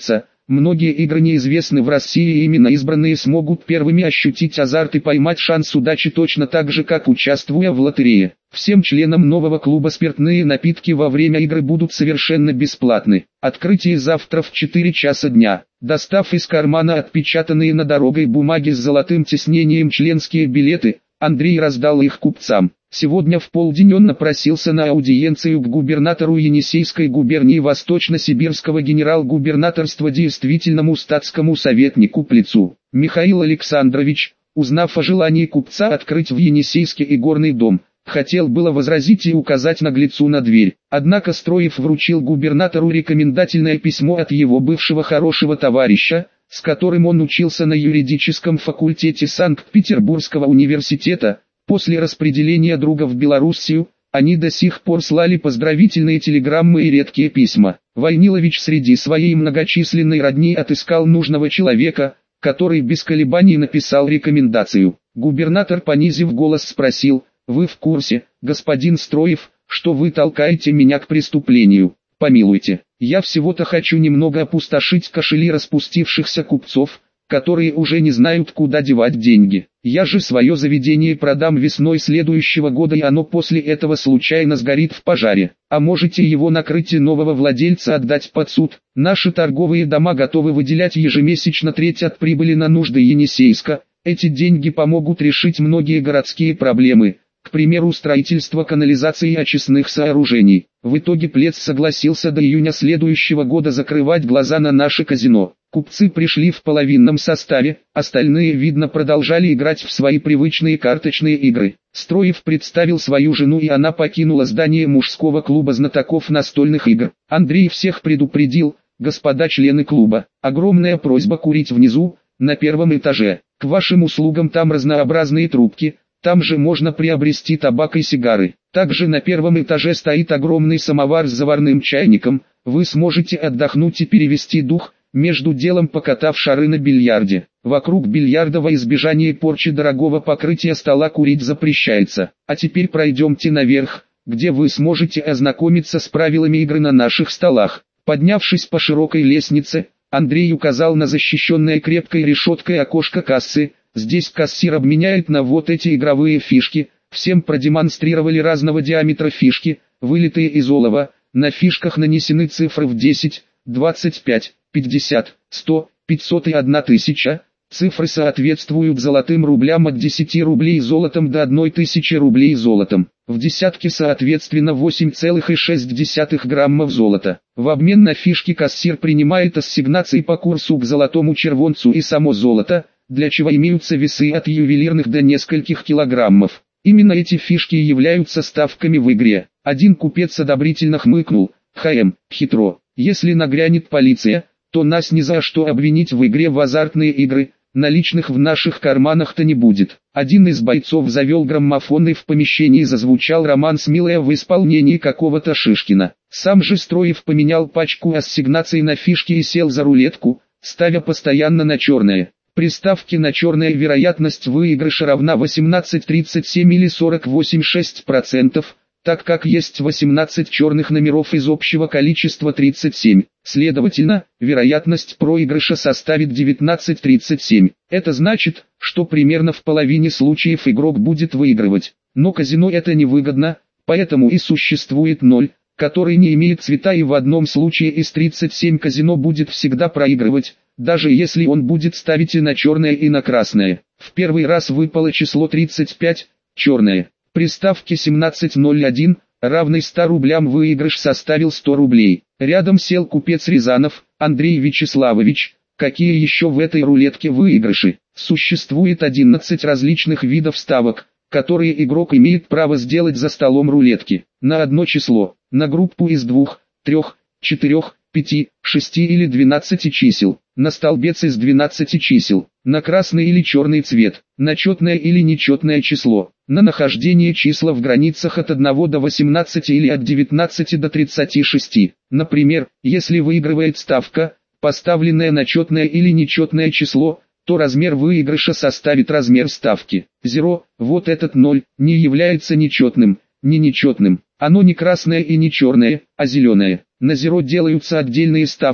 Многие игры неизвестны в России, и именно избранные смогут первыми ощутить азарт и поймать шанс удачи точно так же, как участвуя в лотерее. Всем членам нового клуба спиртные напитки во время игры будут совершенно бесплатны. Открытие завтра в четыре часа дня. Достав из кармана отпечатанные на дорогой бумаги с золотым тиснением членские билеты, Андрей раздал их купцам. Сегодня в полдень он напросился на аудиенцию к губернатору Енисейской губернии Восточно-Сибирского генерал-губернаторства действительному статскому советнику Плицу. Михаил Александрович, узнав о желании купца открыть в Енисейске игорный дом, хотел было возразить и указать наглецу на дверь. Однако Строев вручил губернатору рекомендательное письмо от его бывшего хорошего товарища, с которым он учился на юридическом факультете Санкт-Петербургского университета. После распределения друга в Белоруссию, они до сих пор слали поздравительные телеграммы и редкие письма. Войнилович среди своей многочисленной родни отыскал нужного человека, который без колебаний написал рекомендацию. Губернатор, понизив голос, спросил: «Вы в курсе, господин Строев, что вы толкаете меня к преступлению? Помилуйте, я всего-то хочу немного опустошить кошели распустившихся купцов, которые уже не знают, куда девать деньги. Я же свое заведение продам весной следующего года, и оно после этого случайно сгорит в пожаре. А можете его накрыть и нового владельца отдать под суд. Наши торговые дома готовы выделять ежемесячно треть от прибыли на нужды Енисейска. Эти деньги помогут решить многие городские проблемы, к примеру, строительство канализации и очистных сооружений». В итоге Плец согласился до июня следующего года закрывать глаза на наше казино. Купцы пришли в половинном составе, остальные, видно, продолжали играть в свои привычные карточные игры. Строев представил свою жену, и она покинула здание мужского клуба знатоков настольных игр. Андрей всех предупредил: «Господа члены клуба, огромная просьба курить внизу, на первом этаже. К вашим услугам там разнообразные трубки, там же можно приобрести табак и сигары. Также на первом этаже стоит огромный самовар с заварным чайником, вы сможете отдохнуть и перевести дух, между делом покатав шары на бильярде. Вокруг бильярда во избежание порчи дорогого покрытия стола курить запрещается. А теперь пройдемте наверх, где вы сможете ознакомиться с правилами игры на наших столах». Поднявшись по широкой лестнице, Андрей указал на защищенное крепкой решеткой окошко кассы. Здесь кассир обменяет на вот эти игровые фишки. Всем продемонстрировали разного диаметра фишки, вылитые из олова. На фишках нанесены цифры в десять, двадцать пять, пятьдесят, сто, пятьсот и одна тысяча. Цифры соответствуют золотым рублям от десяти рублей золотом до одной тысячи рублей золотом. В десятке соответственно восемь целых шесть десятых граммов золота. В обмен на фишки кассир принимает ассигнации по курсу к золотому червонцу и само золото, для чего имеются весы от ювелирных до нескольких килограммов. Именно эти фишки являются ставками в игре. Один купец одобрительно хмыкнул: «Хм, хитро. Если нагрянет полиция, то нас ни за что обвинить в игре в азартные игры, наличных в наших карманах-то не будет». Один из бойцов завел граммофон, и в помещении зазвучал романс «Милая» в исполнении какого-то Шишкина. Сам же Строев поменял пачку ассигнаций на фишки и сел за рулетку, ставя постоянно на черное. При ставке на черное вероятность выигрыша равна восемнадцать целых тридцать семь или сорок восемь целых шесть десятых процента, так как есть восемнадцать черных номеров из общего количества тридцать семь. Следовательно, вероятность проигрыша составит девятнадцать целых тридцать семь. Это значит, что примерно в половине случаев игрок будет выигрывать. Но казино это невыгодно, поэтому и существует ноль, который не имеет цвета, и в одном случае из тридцати семи казино будет всегда проигрывать, даже если он будет ставить и на черное, и на красное. В первый раз выпало число тридцать пять, черное. При ставке семнадцать ноль один, равной ста рублям, выигрыш составил сто рублей. Рядом сел купец Рязанов: «Андрей Вячеславович, какие еще в этой рулетке выигрыши?» Существует одиннадцать различных видов ставок, которые игрок имеет право сделать за столом рулетки. На одно число, на группу из двух, трех, четырех, пяти, шести или двенадцати чисел, на столбец из двенадцати чисел, на красный или черный цвет, на четное или нечетное число, на нахождение числа в границах от одного до восемнадцати или от девятнадцати до тридцати шести. Например, если выигрывает ставка, поставленная на четное или нечетное число, то размер выигрыша составит размер ставки. Зеро, вот этот ноль, не является нечетным, не нечетным. Оно не красное и не черное, а зеленое. На зеро делаются отдельные ставки,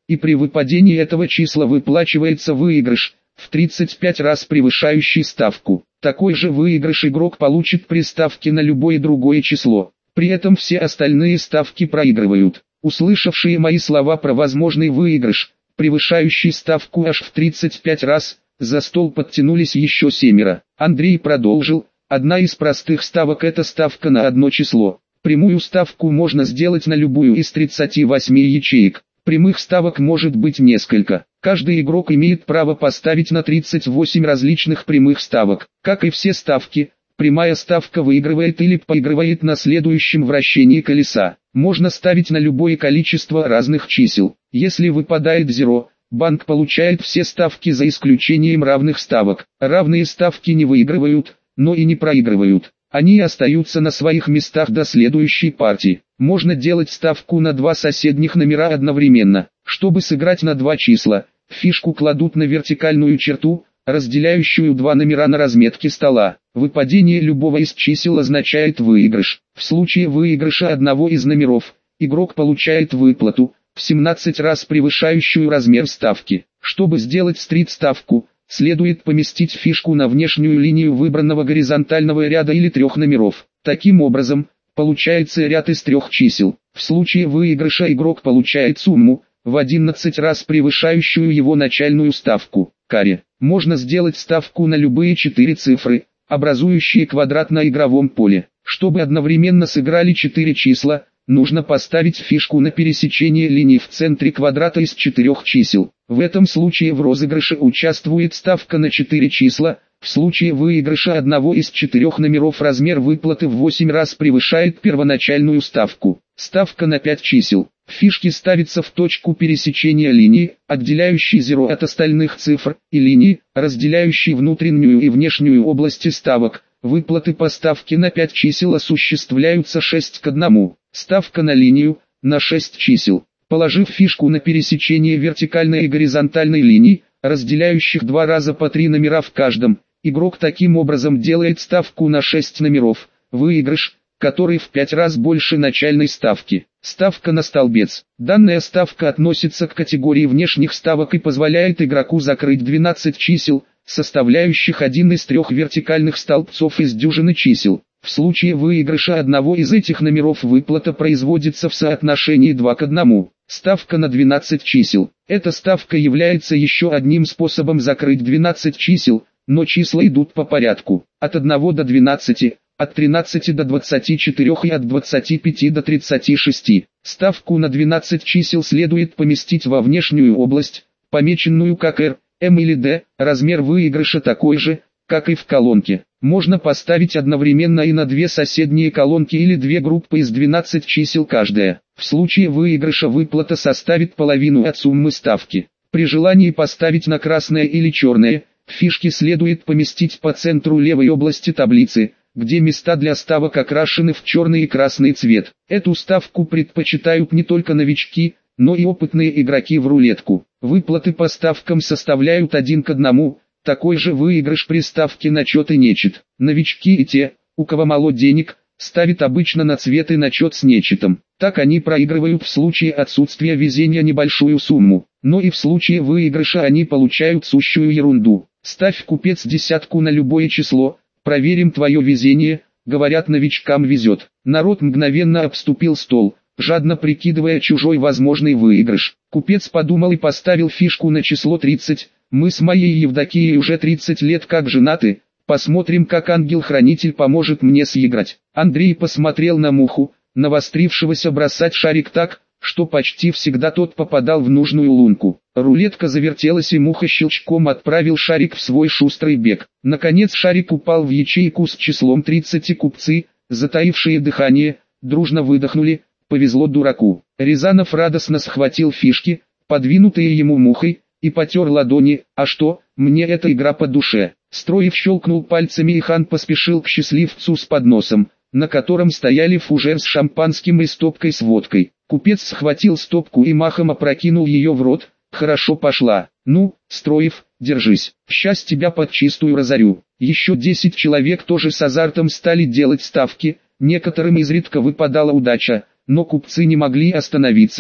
и при выпадении этого числа выплачивается выигрыш, в тридцать пять раз превышающий ставку. Такой же выигрыш игрок получит при ставке на любое другое число. При этом все остальные ставки проигрывают. Услышавшие мои слова про возможный выигрыш, превышающий ставку аж в тридцать пять раз, за стол подтянулись еще семеро. Андрей продолжил: одна из простых ставок — это ставка на одно число. Прямую ставку можно сделать на любую из тридцати восьми ячеек. Прямых ставок может быть несколько. Каждый игрок имеет право поставить на тридцать восемь различных прямых ставок. Как и все ставки, прямая ставка выигрывает или проигрывает на следующем вращении колеса. Можно ставить на любое количество разных чисел. Если выпадает зеро, банк получает все ставки за исключением равных ставок. Равные ставки не выигрывают, но и не проигрывают. Они остаются на своих местах до следующей партии. Можно делать ставку на два соседних номера одновременно. Чтобы сыграть на два числа, фишку кладут на вертикальную черту, разделяющую два номера на разметке стола. Выпадение любого из чисел означает выигрыш. В случае выигрыша одного из номеров, игрок получает выплату, в семнадцать раз превышающую размер ставки. Чтобы сделать стрит-ставку, следует поместить фишку на внешнюю линию выбранного горизонтального ряда или трех номеров. Таким образом, получается ряд из трех чисел. В случае выигрыша игрок получает сумму, в одиннадцать раз превышающую его начальную ставку. Каре. Можно сделать ставку на любые четыре цифры, образующие квадрат на игровом поле. Чтобы одновременно сыграли четыре числа, нужно поставить фишку на пересечение линий в центре квадрата из четырех чисел. В этом случае в розыгрыше участвует ставка на четыре числа. В случае выигрыша одного из четырех номеров размер выплаты в восемь раз превышает первоначальную ставку. Ставка на пять чисел. Фишки ставятся в точку пересечения линии, отделяющей зеро от остальных цифр, и линии, разделяющей внутреннюю и внешнюю области ставок. Выплаты по ставке на пять чисел осуществляются шесть к одному. Ставка на линию, на шесть чисел. Положив фишку на пересечение вертикальной и горизонтальной линий, разделяющих два раза по три номера в каждом, игрок таким образом делает ставку на шесть номеров, выигрыш, который в пять раз больше начальной ставки. Ставка на столбец. Данная ставка относится к категории внешних ставок и позволяет игроку закрыть двенадцать чисел, составляющих один из трех вертикальных столбцов из дюжины чисел. В случае выигрыша одного из этих номеров выплата производится в соотношении два к одному. Ставка на двенадцать чисел. Эта ставка является еще одним способом закрыть двенадцать чисел, но числа идут по порядку. От одного до двенадцати, от тринадцати до двадцати четырёх и от двадцати пяти до тридцати шести. Ставку на двенадцать чисел следует поместить во внешнюю область, помеченную как R, M или D. Размер выигрыша такой же, как и в колонке. Можно поставить одновременно и на две соседние колонки или две группы из двенадцати чисел каждая. В случае выигрыша выплата составит половину от суммы ставки. При желании поставить на красное или черное, фишки следует поместить по центру левой области таблицы, где места для ставок окрашены в черный и красный цвет. Эту ставку предпочитают не только новички, но и опытные игроки в рулетку. Выплаты по ставкам составляют один к одному. Такой же выигрыш при ставке на чет и нечет. Новички и те, у кого мало денег, ставят обычно на цвет и на чет с нечетом. Так они проигрывают в случае отсутствия везения небольшую сумму, но и в случае выигрыша они получают сущую ерунду. Ставь, купец, десятку на любое число, проверим твое везение, говорят, новичкам везет. Народ мгновенно обступил стол, жадно прикидывая чужой возможный выигрыш. Купец подумал и поставил фишку на число тридцать. Мы с моей Евдокией уже тридцать лет как женаты, посмотрим, как ангел-хранитель поможет мне съиграть. Андрей посмотрел на муху, навострившегося бросать шарик так, что почти всегда тот попадал в нужную лунку. Рулетка завертелась и муха щелчком отправил шарик в свой шустрый бег. Наконец шарик упал в ячейку с числом тридцать, и купцы, затаившие дыхание, дружно выдохнули: повезло дураку. Рязанов радостно схватил фишки, подвинутые ему мухой, и потер ладони. А что, мне эта игра по душе. Строев щелкнул пальцами, и хан поспешил к счастливцу с подносом, на котором стояли фужер с шампанским и стопкой с водкой. Купец схватил стопку и махом опрокинул ее в рот. Хорошо пошла. Ну, Строев, держись. Сейчас тебя под чистую разорю. Еще десять человек тоже с азартом стали делать ставки. Некоторым изредка выпадала удача, но купцы не могли остановиться.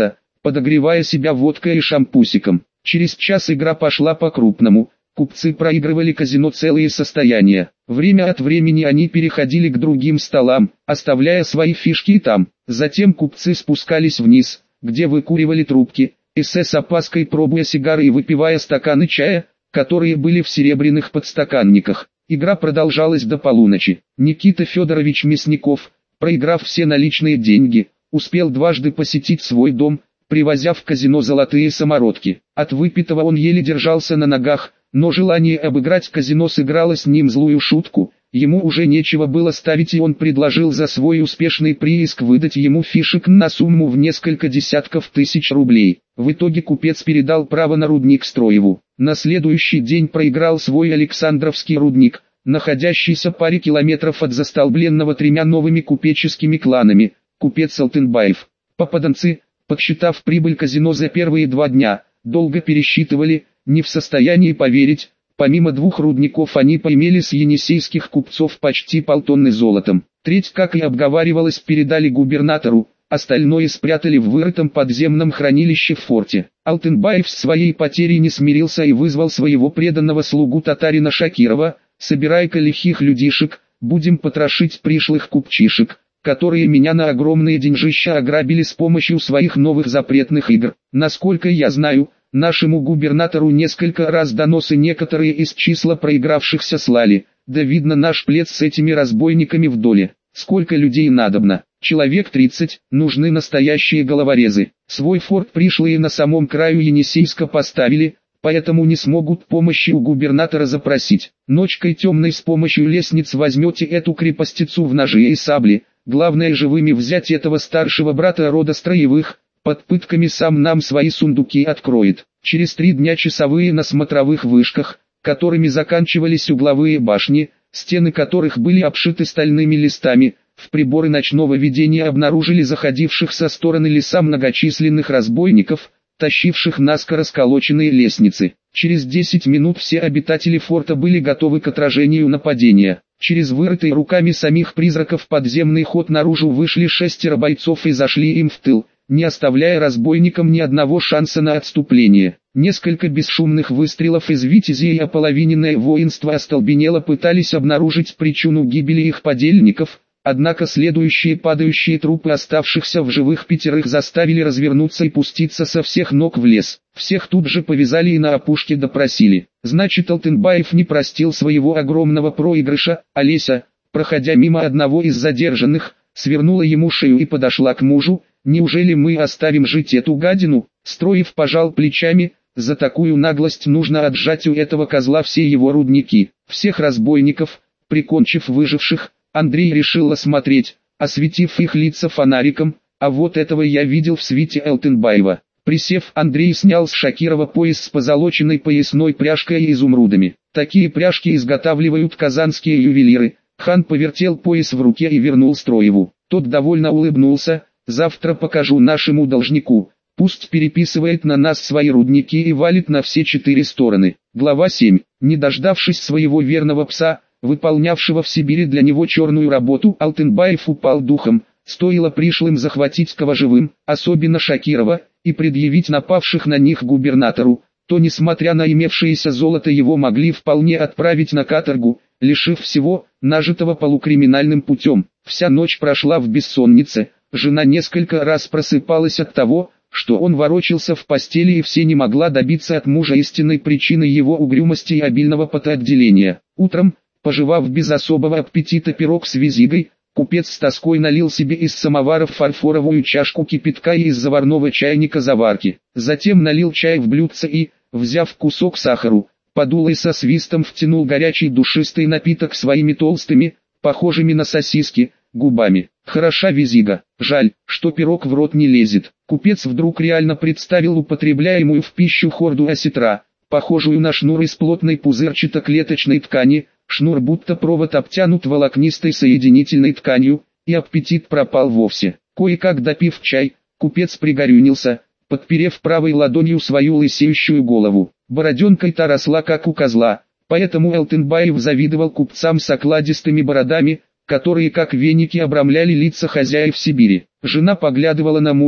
подогревая себя водкой и шампусиком. Через час игра пошла по-крупному. Купцы проигрывали казино целые состояния. Время от времени они переходили к другим столам, оставляя свои фишки и там. Затем купцы спускались вниз, где выкуривали трубки, и с опаской пробуя сигары и выпивая стаканы чая, которые были в серебряных подстаканниках. Игра продолжалась до полуночи. Никита Федорович Мясников, проиграв все наличные деньги, успел дважды посетить свой дом, привозя в казино золотые самородки. От выпитого он еле держался на ногах, но желание обыграть казино сыграло с ним злую шутку. Ему уже нечего было ставить, и он предложил за свой успешный прииск выдать ему фишек на сумму в несколько десятков тысяч рублей. В итоге купец передал право на рудник Строеву. На следующий день проиграл свой Александровский рудник, находящийся в паре километров от застолбленного тремя новыми купеческими кланами, купец Алтынбаев. Попаданцы, подсчитав прибыль казино за первые два дня, долго пересчитывали, не в состоянии поверить. Помимо двух рудников они поимели с енисейских купцов почти полтонны золотом. Треть, как и обговаривалось, передали губернатору, остальное спрятали в вырытом подземном хранилище в форте. Алтынбаев с своей потерей не смирился и вызвал своего преданного слугу татарина Шакирова: «Собирай-ка лихих людишек, будем потрошить пришлых купчишек, которые меня на огромные деньжища ограбили с помощью своих новых запретных игр. Насколько я знаю, нашему губернатору несколько раз доносы некоторые из числа проигравшихся слали, да видно наш плед с этими разбойниками в доле. Сколько людей надобно? Человек тридцать, нужны настоящие головорезы. Свой форт пришлые на самом краю Енисейска поставили, поэтому не смогут помощи у губернатора запросить. Ночкой темной с помощью лестниц возьмете эту крепостицу в ножи и сабли, главное живыми взять этого старшего брата рода Строевых, под пытками сам нам свои сундуки откроет. Через три дня часовые на смотровых вышках, которыми заканчивались угловые башни, стены которых были обшиты стальными листами, в приборы ночного видения обнаружили заходивших со стороны леса многочисленных разбойников, тащивших наскоро сколоченные лестницы. Через десять минут все обитатели форта были готовы к отражению нападения. Через вырытый руками самих призраков подземный ход наружу вышли шестеро бойцов и зашли им в тыл, не оставляя разбойникам ни одного шанса на отступление. Несколько бесшумных выстрелов из витязей и ополовиненное воинство остолбенело пытались обнаружить причину гибели их подельников, однако следующие падающие трупы оставшихся в живых пятерых заставили развернуться и пуститься со всех ног в лес. Всех тут же повязали и на опушке допросили. Значит, Алтынбаев не простил своего огромного проигрыша. Олеся, проходя мимо одного из задержанных, свернула ему шею и подошла к мужу. «Неужели мы оставим жить эту гадину?» Строев пожал плечами: «За такую наглость нужно отжать у этого козла все его рудники». Всех разбойников, прикончив выживших, Андрей решил осмотреть, осветив их лица фонариком, а вот этого я видел в свите Алтынбаева. Присев, Андрей снял с Шакирова пояс с позолоченной поясной пряжкой и изумрудами. Такие пряжки изготавливают казанские ювелиры. Хан повертел пояс в руке и вернул Строеву. Тот довольно улыбнулся: «Завтра покажу нашему должнику, пусть переписывает на нас свои рудники и валит на все четыре стороны». Глава семь. Не дождавшись своего верного пса, выполнявшего в Сибири для него черную работу, Алтынбаев упал духом. Стоило пришлым захватить кого живым, особенно Шакирова, и предъявить напавших на них губернатору, то несмотря на имевшееся золото его могли вполне отправить на каторгу, лишив всего, нажитого полукриминальным путем. Вся ночь прошла в бессоннице. Жена несколько раз просыпалась от того, что он ворочался в постели, и все не могла добиться от мужа истинной причины его угрюмости и обильного потоотделения. Утром, пожевав без особого аппетита пирог с визигой, купец с тоской налил себе из самовара в фарфоровую чашку кипятка и из заварного чайника заварки. Затем налил чай в блюдце и, взяв кусок сахару, подул и со свистом втянул горячий душистый напиток своими толстыми, похожими на сосиски, губами. Хороша визига, жаль, что пирог в рот не лезет. Купец вдруг реально представил употребляемую в пищу хорду осетра, похожую на шнур из плотной пузырчато-клеточной ткани. Шнур будто провод обтянут волокнистой соединительной тканью, и аппетит пропал вовсе. Кое-как допив чай, купец пригорюнился, подперев правой ладонью свою лысеющую голову. Бороденка-то росла как у козла, поэтому Алтынбаев завидовал купцам с окладистыми бородами, которые как веники обрамляли лица хозяев Сибири. Жена поглядывала на мужа,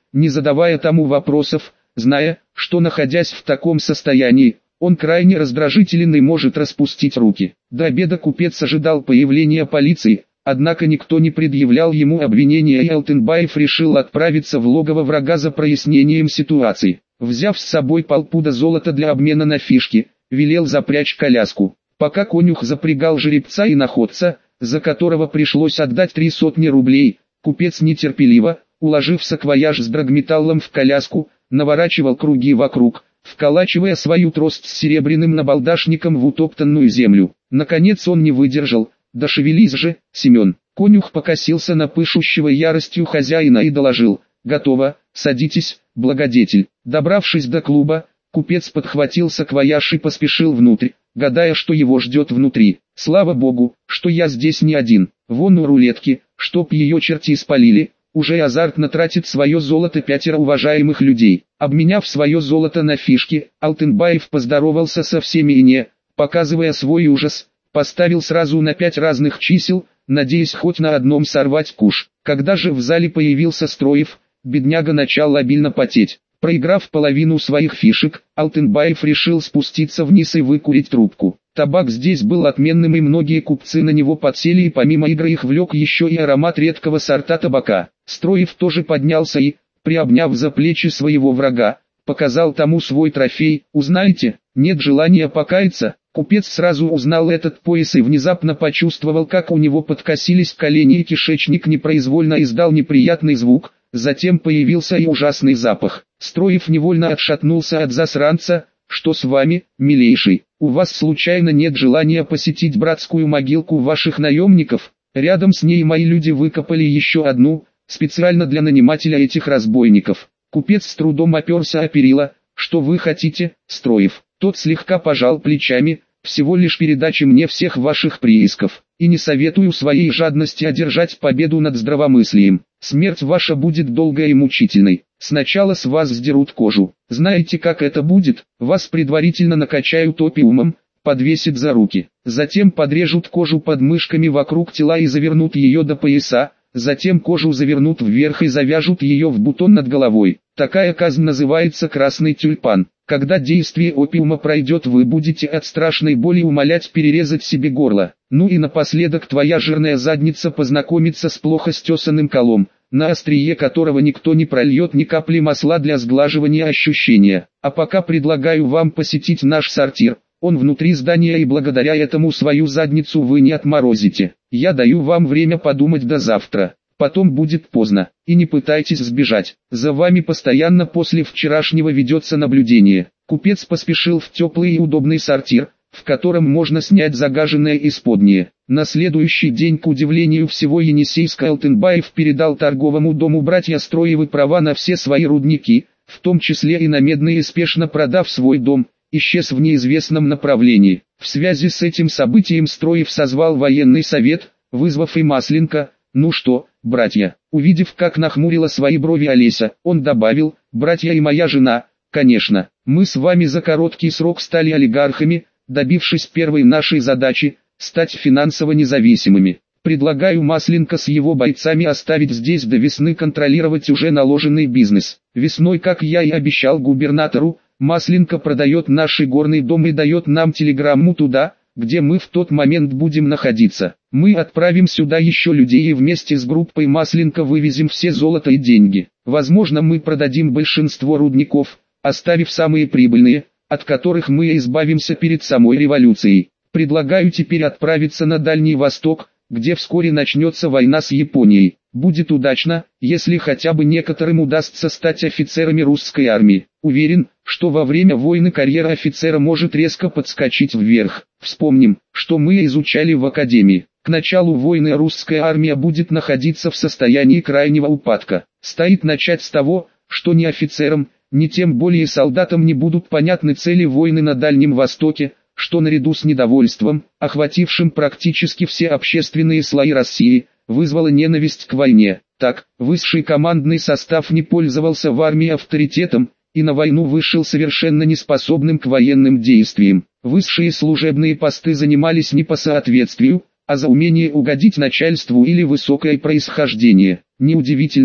не задавая тому вопросов, зная, что находясь в таком состоянии, он крайне раздражителен и может распустить руки. До обеда купец ожидал появления полиции, однако никто не предъявлял ему обвинения, и Алтынбаев решил отправиться в логово врага за прояснением ситуации. Взяв с собой полпуда золота для обмена на фишки, велел запрячь коляску. Пока конюх запрягал жеребца и находца, за которого пришлось отдать три сотни рублей, купец нетерпеливо, уложив саквояж с драгметаллом в коляску, наворачивал круги вокруг, вколачивая свою трость с серебряным набалдашником в утоптанную землю. Наконец он не выдержал: «Да шевелись же, Семен!» Конюх покосился на пышущего яростью хозяина и доложил: «Готово, садитесь, благодетель». Добравшись до клуба, купец подхватил саквояж и поспешил внутрь, гадая, что его ждет внутри. «Слава богу, что я здесь не один. Вон у рулетки, чтоб ее черти спалили, уже азартно тратит свое золото пятеро уважаемых людей». Обменяв свое золото на фишки, Алтынбаев поздоровался со всеми и, не показывая свой ужас, поставил сразу на пять разных чисел, надеясь хоть на одном сорвать куш. Когда же в зале появился Строев, бедняга начал обильно потеть. Проиграв половину своих фишек, Алтынбаев решил спуститься вниз и выкурить трубку. Табак здесь был отменным, и многие купцы на него подсели, и помимо игры их влек еще и аромат редкого сорта табака. Строев тоже поднялся и, приобняв за плечи своего врага, показал тому свой трофей. «Узнаете, нет желания покаяться?» Купец сразу узнал этот пояс и внезапно почувствовал, как у него подкосились колени, и кишечник непроизвольно издал неприятный звук. Затем появился и ужасный запах. Строев невольно отшатнулся от засранца. «Что с вами, милейший? У вас случайно нет желания посетить братскую могилку ваших наемников? Рядом с ней мои люди выкопали еще одну, специально для нанимателя этих разбойников». Купец с трудом оперся о перила. «Что вы хотите, Строев?» Тот слегка пожал плечами: «Всего лишь передачи мне всех ваших приисков, и не советую своей жадности одержать победу над здравомыслием. Смерть ваша будет долгой и мучительной. Сначала с вас сдерут кожу. Знаете, как это будет? Вас предварительно накачают опиумом, подвесят за руки. Затем подрежут кожу под мышками вокруг тела и завернут ее до пояса. Затем кожу завернут вверх и завяжут ее в бутон над головой. Такая казнь называется красный тюльпан. Когда действие опиума пройдет, вы будете от страшной боли умолять перерезать себе горло. Ну и напоследок твоя жирная задница познакомится с плохо стесанным колом, на острие которого никто не прольет ни капли масла для сглаживания ощущения. А пока предлагаю вам посетить наш сортир. Он внутри здания, и благодаря этому свою задницу вы не отморозите. Я даю вам время подумать до завтра. Потом будет поздно. И не пытайтесь сбежать. За вами постоянно после вчерашнего ведется наблюдение». Купец поспешил в теплый и удобный сортир, в котором можно снять загаженное исподнее. На следующий день, к удивлению всего Енисейска, Алтынбаев передал торговому дому братья Строевы права на все свои рудники, в том числе и на медные, спешно продав свой дом, исчез в неизвестном направлении. В связи с этим событием Строев созвал военный совет, вызвав и Масленко. «Ну что, братья?» Увидев, как нахмурила свои брови Олеся, он добавил: «Братья и моя жена, конечно, мы с вами за короткий срок стали олигархами, добившись первой нашей задачи – стать финансово независимыми. Предлагаю Масленко с его бойцами оставить здесь до весны, контролировать уже наложенный бизнес. Весной, как я и обещал губернатору, Масленко продает наш игорный дом и дает нам телеграмму туда, где мы в тот момент будем находиться. Мы отправим сюда еще людей и вместе с группой Масленко вывезем все золото и деньги. Возможно, мы продадим большинство рудников, оставив самые прибыльные, от которых мы избавимся перед самой революцией. Предлагаю теперь отправиться на Дальний Восток, где вскоре начнется война с Японией. Будет удачно, если хотя бы некоторым удастся стать офицерами русской армии. Уверен, что во время войны карьера офицера может резко подскочить вверх. Вспомним, что мы изучали в академии. К началу войны русская армия будет находиться в состоянии крайнего упадка. Стоит начать с того, что ни офицерам, ни тем более солдатам не будут понятны цели войны на Дальнем Востоке, что наряду с недовольством, охватившим практически все общественные слои России, вызвало ненависть к войне. Так, высший командный состав не пользовался в армии авторитетом, и на войну вышел совершенно неспособным к военным действиям. Высшие служебные посты занимались не по соответствию, а за умение угодить начальству или высокое происхождение. Неудивительно,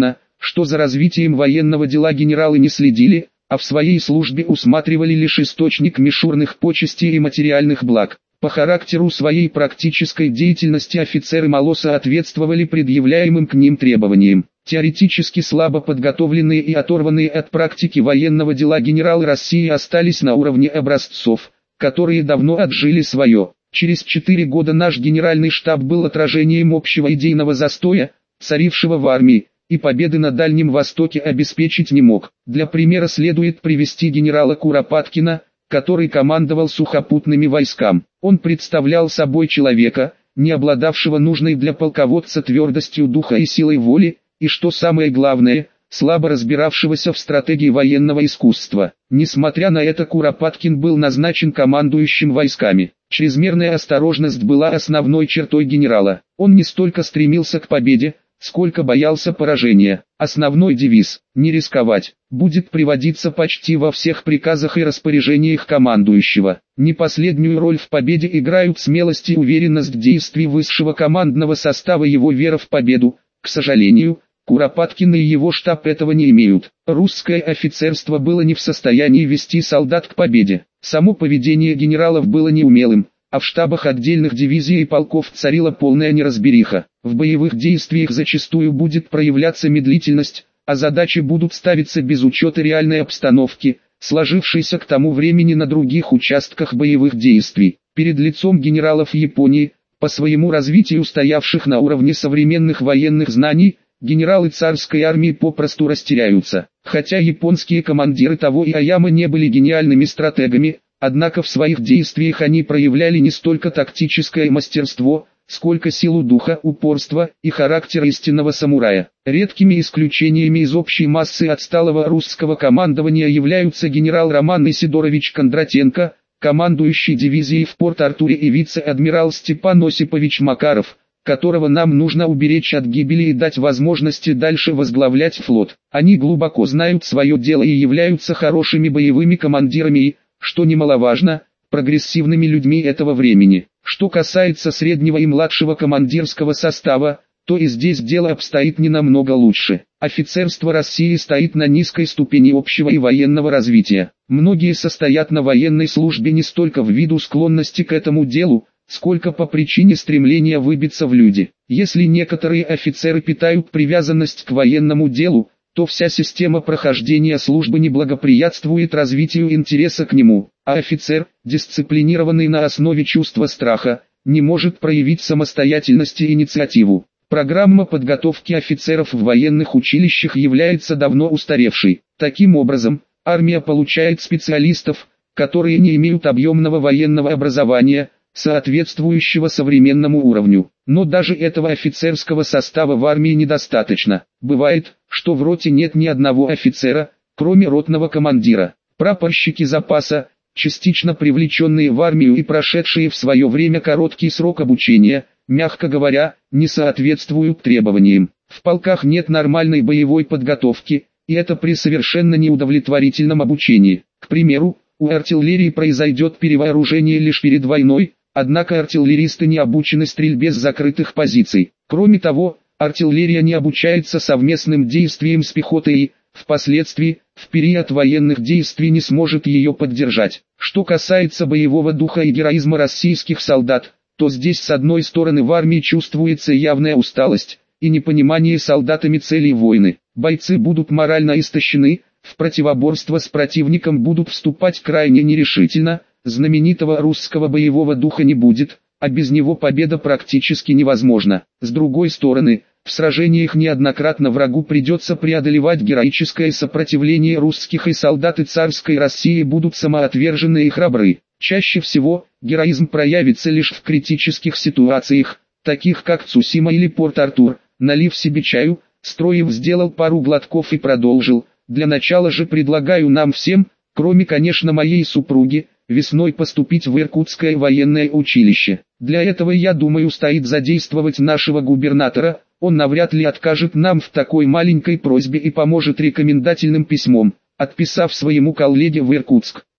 что за развитием военного дела генералы не следили, а в своей службе усматривали лишь источник мишурных почестей и материальных благ. По характеру своей практической деятельности офицеры мало соответствовали предъявляемым к ним требованиям. Теоретически слабо подготовленные и оторванные от практики военного дела генералы России остались на уровне образцов, которые давно отжили свое. Через четыре года наш генеральный штаб был отражением общего идейного застоя, царившего в армии, и победы на Дальнем Востоке обеспечить не мог. Для примера следует привести генерала Куропаткина, который командовал сухопутными войсками. Он представлял собой человека, не обладавшего нужной для полководца твердостью духа и силой воли, и что самое главное, слабо разбиравшегося в стратегии военного искусства. Несмотря на это, Куропаткин был назначен командующим войсками. Чрезмерная осторожность была основной чертой генерала. Он не столько стремился к победе, сколько боялся поражения. Основной девиз «не рисковать» будет приводиться почти во всех приказах и распоряжениях командующего. Не последнюю роль в победе играют смелость и уверенность действий высшего командного состава, его вера в победу. К сожалению, Куропаткин и его штаб этого не имеют. Русское офицерство было не в состоянии вести солдат к победе. Само поведение генералов было неумелым, а в штабах отдельных дивизий и полков царила полная неразбериха. В боевых действиях зачастую будет проявляться медлительность, а задачи будут ставиться без учета реальной обстановки, сложившейся к тому времени на других участках боевых действий. Перед лицом генералов Японии, по своему развитию стоявших на уровне современных военных знаний, генералы царской армии попросту растеряются. Хотя японские командиры Того и Аяма не были гениальными стратегами, однако в своих действиях они проявляли не столько тактическое мастерство, сколько силу духа, упорство и характер истинного самурая. Редкими исключениями из общей массы отсталого русского командования являются генерал Роман Исидорович Кондратенко, командующий дивизией в Порт-Артуре, и вице-адмирал Степан Осипович Макаров, которого нам нужно уберечь от гибели и дать возможности дальше возглавлять флот. Они глубоко знают свое дело и являются хорошими боевыми командирами и, что немаловажно, прогрессивными людьми этого времени. Что касается среднего и младшего командирского состава, то и здесь дело обстоит не намного лучше. Офицерство России стоит на низкой ступени общего и военного развития. Многие состоят на военной службе не столько ввиду склонности к этому делу, сколько по причине стремления выбиться в люди. Если некоторые офицеры питают привязанность к военному делу, то вся система прохождения службы не благоприятствует развитию интереса к нему, а офицер, дисциплинированный на основе чувства страха, не может проявить самостоятельность и инициативу. Программа подготовки офицеров в военных училищах является давно устаревшей. Таким образом, армия получает специалистов, которые не имеют объемного военного образования, соответствующего современному уровню. Но даже этого офицерского состава в армии недостаточно. Бывает, что в роте нет ни одного офицера, кроме ротного командира. Прапорщики запаса, частично привлеченные в армию и прошедшие в свое время короткий срок обучения, мягко говоря, не соответствуют требованиям. В полках нет нормальной боевой подготовки, и это при совершенно неудовлетворительном обучении. К примеру, у артиллерии произойдет перевооружение лишь перед войной, однако артиллеристы не обучены стрельбе с закрытых позиций. Кроме того, артиллерия не обучается совместным действиям с пехотой и, впоследствии, в период военных действий не сможет ее поддержать. Что касается боевого духа и героизма российских солдат, то здесь с одной стороны в армии чувствуется явная усталость и непонимание солдатами целей войны. Бойцы будут морально истощены, в противоборство с противником будут вступать крайне нерешительно, знаменитого русского боевого духа не будет, а без него победа практически невозможна. С другой стороны, в сражениях неоднократно врагу придется преодолевать героическое сопротивление русских, и солдаты царской России будут самоотверженны и храбры. Чаще всего, героизм проявится лишь в критических ситуациях, таких как Цусима или Порт-Артур. Налив себе чаю, Строев сделал пару глотков и продолжил: для начала же предлагаю нам всем, кроме, конечно, моей супруги, весной поступить в Иркутское военное училище. Для этого, я думаю, стоит задействовать нашего губернатора, он навряд ли откажет нам в такой маленькой просьбе и поможет рекомендательным письмом, отписав своему коллеге в Иркутск.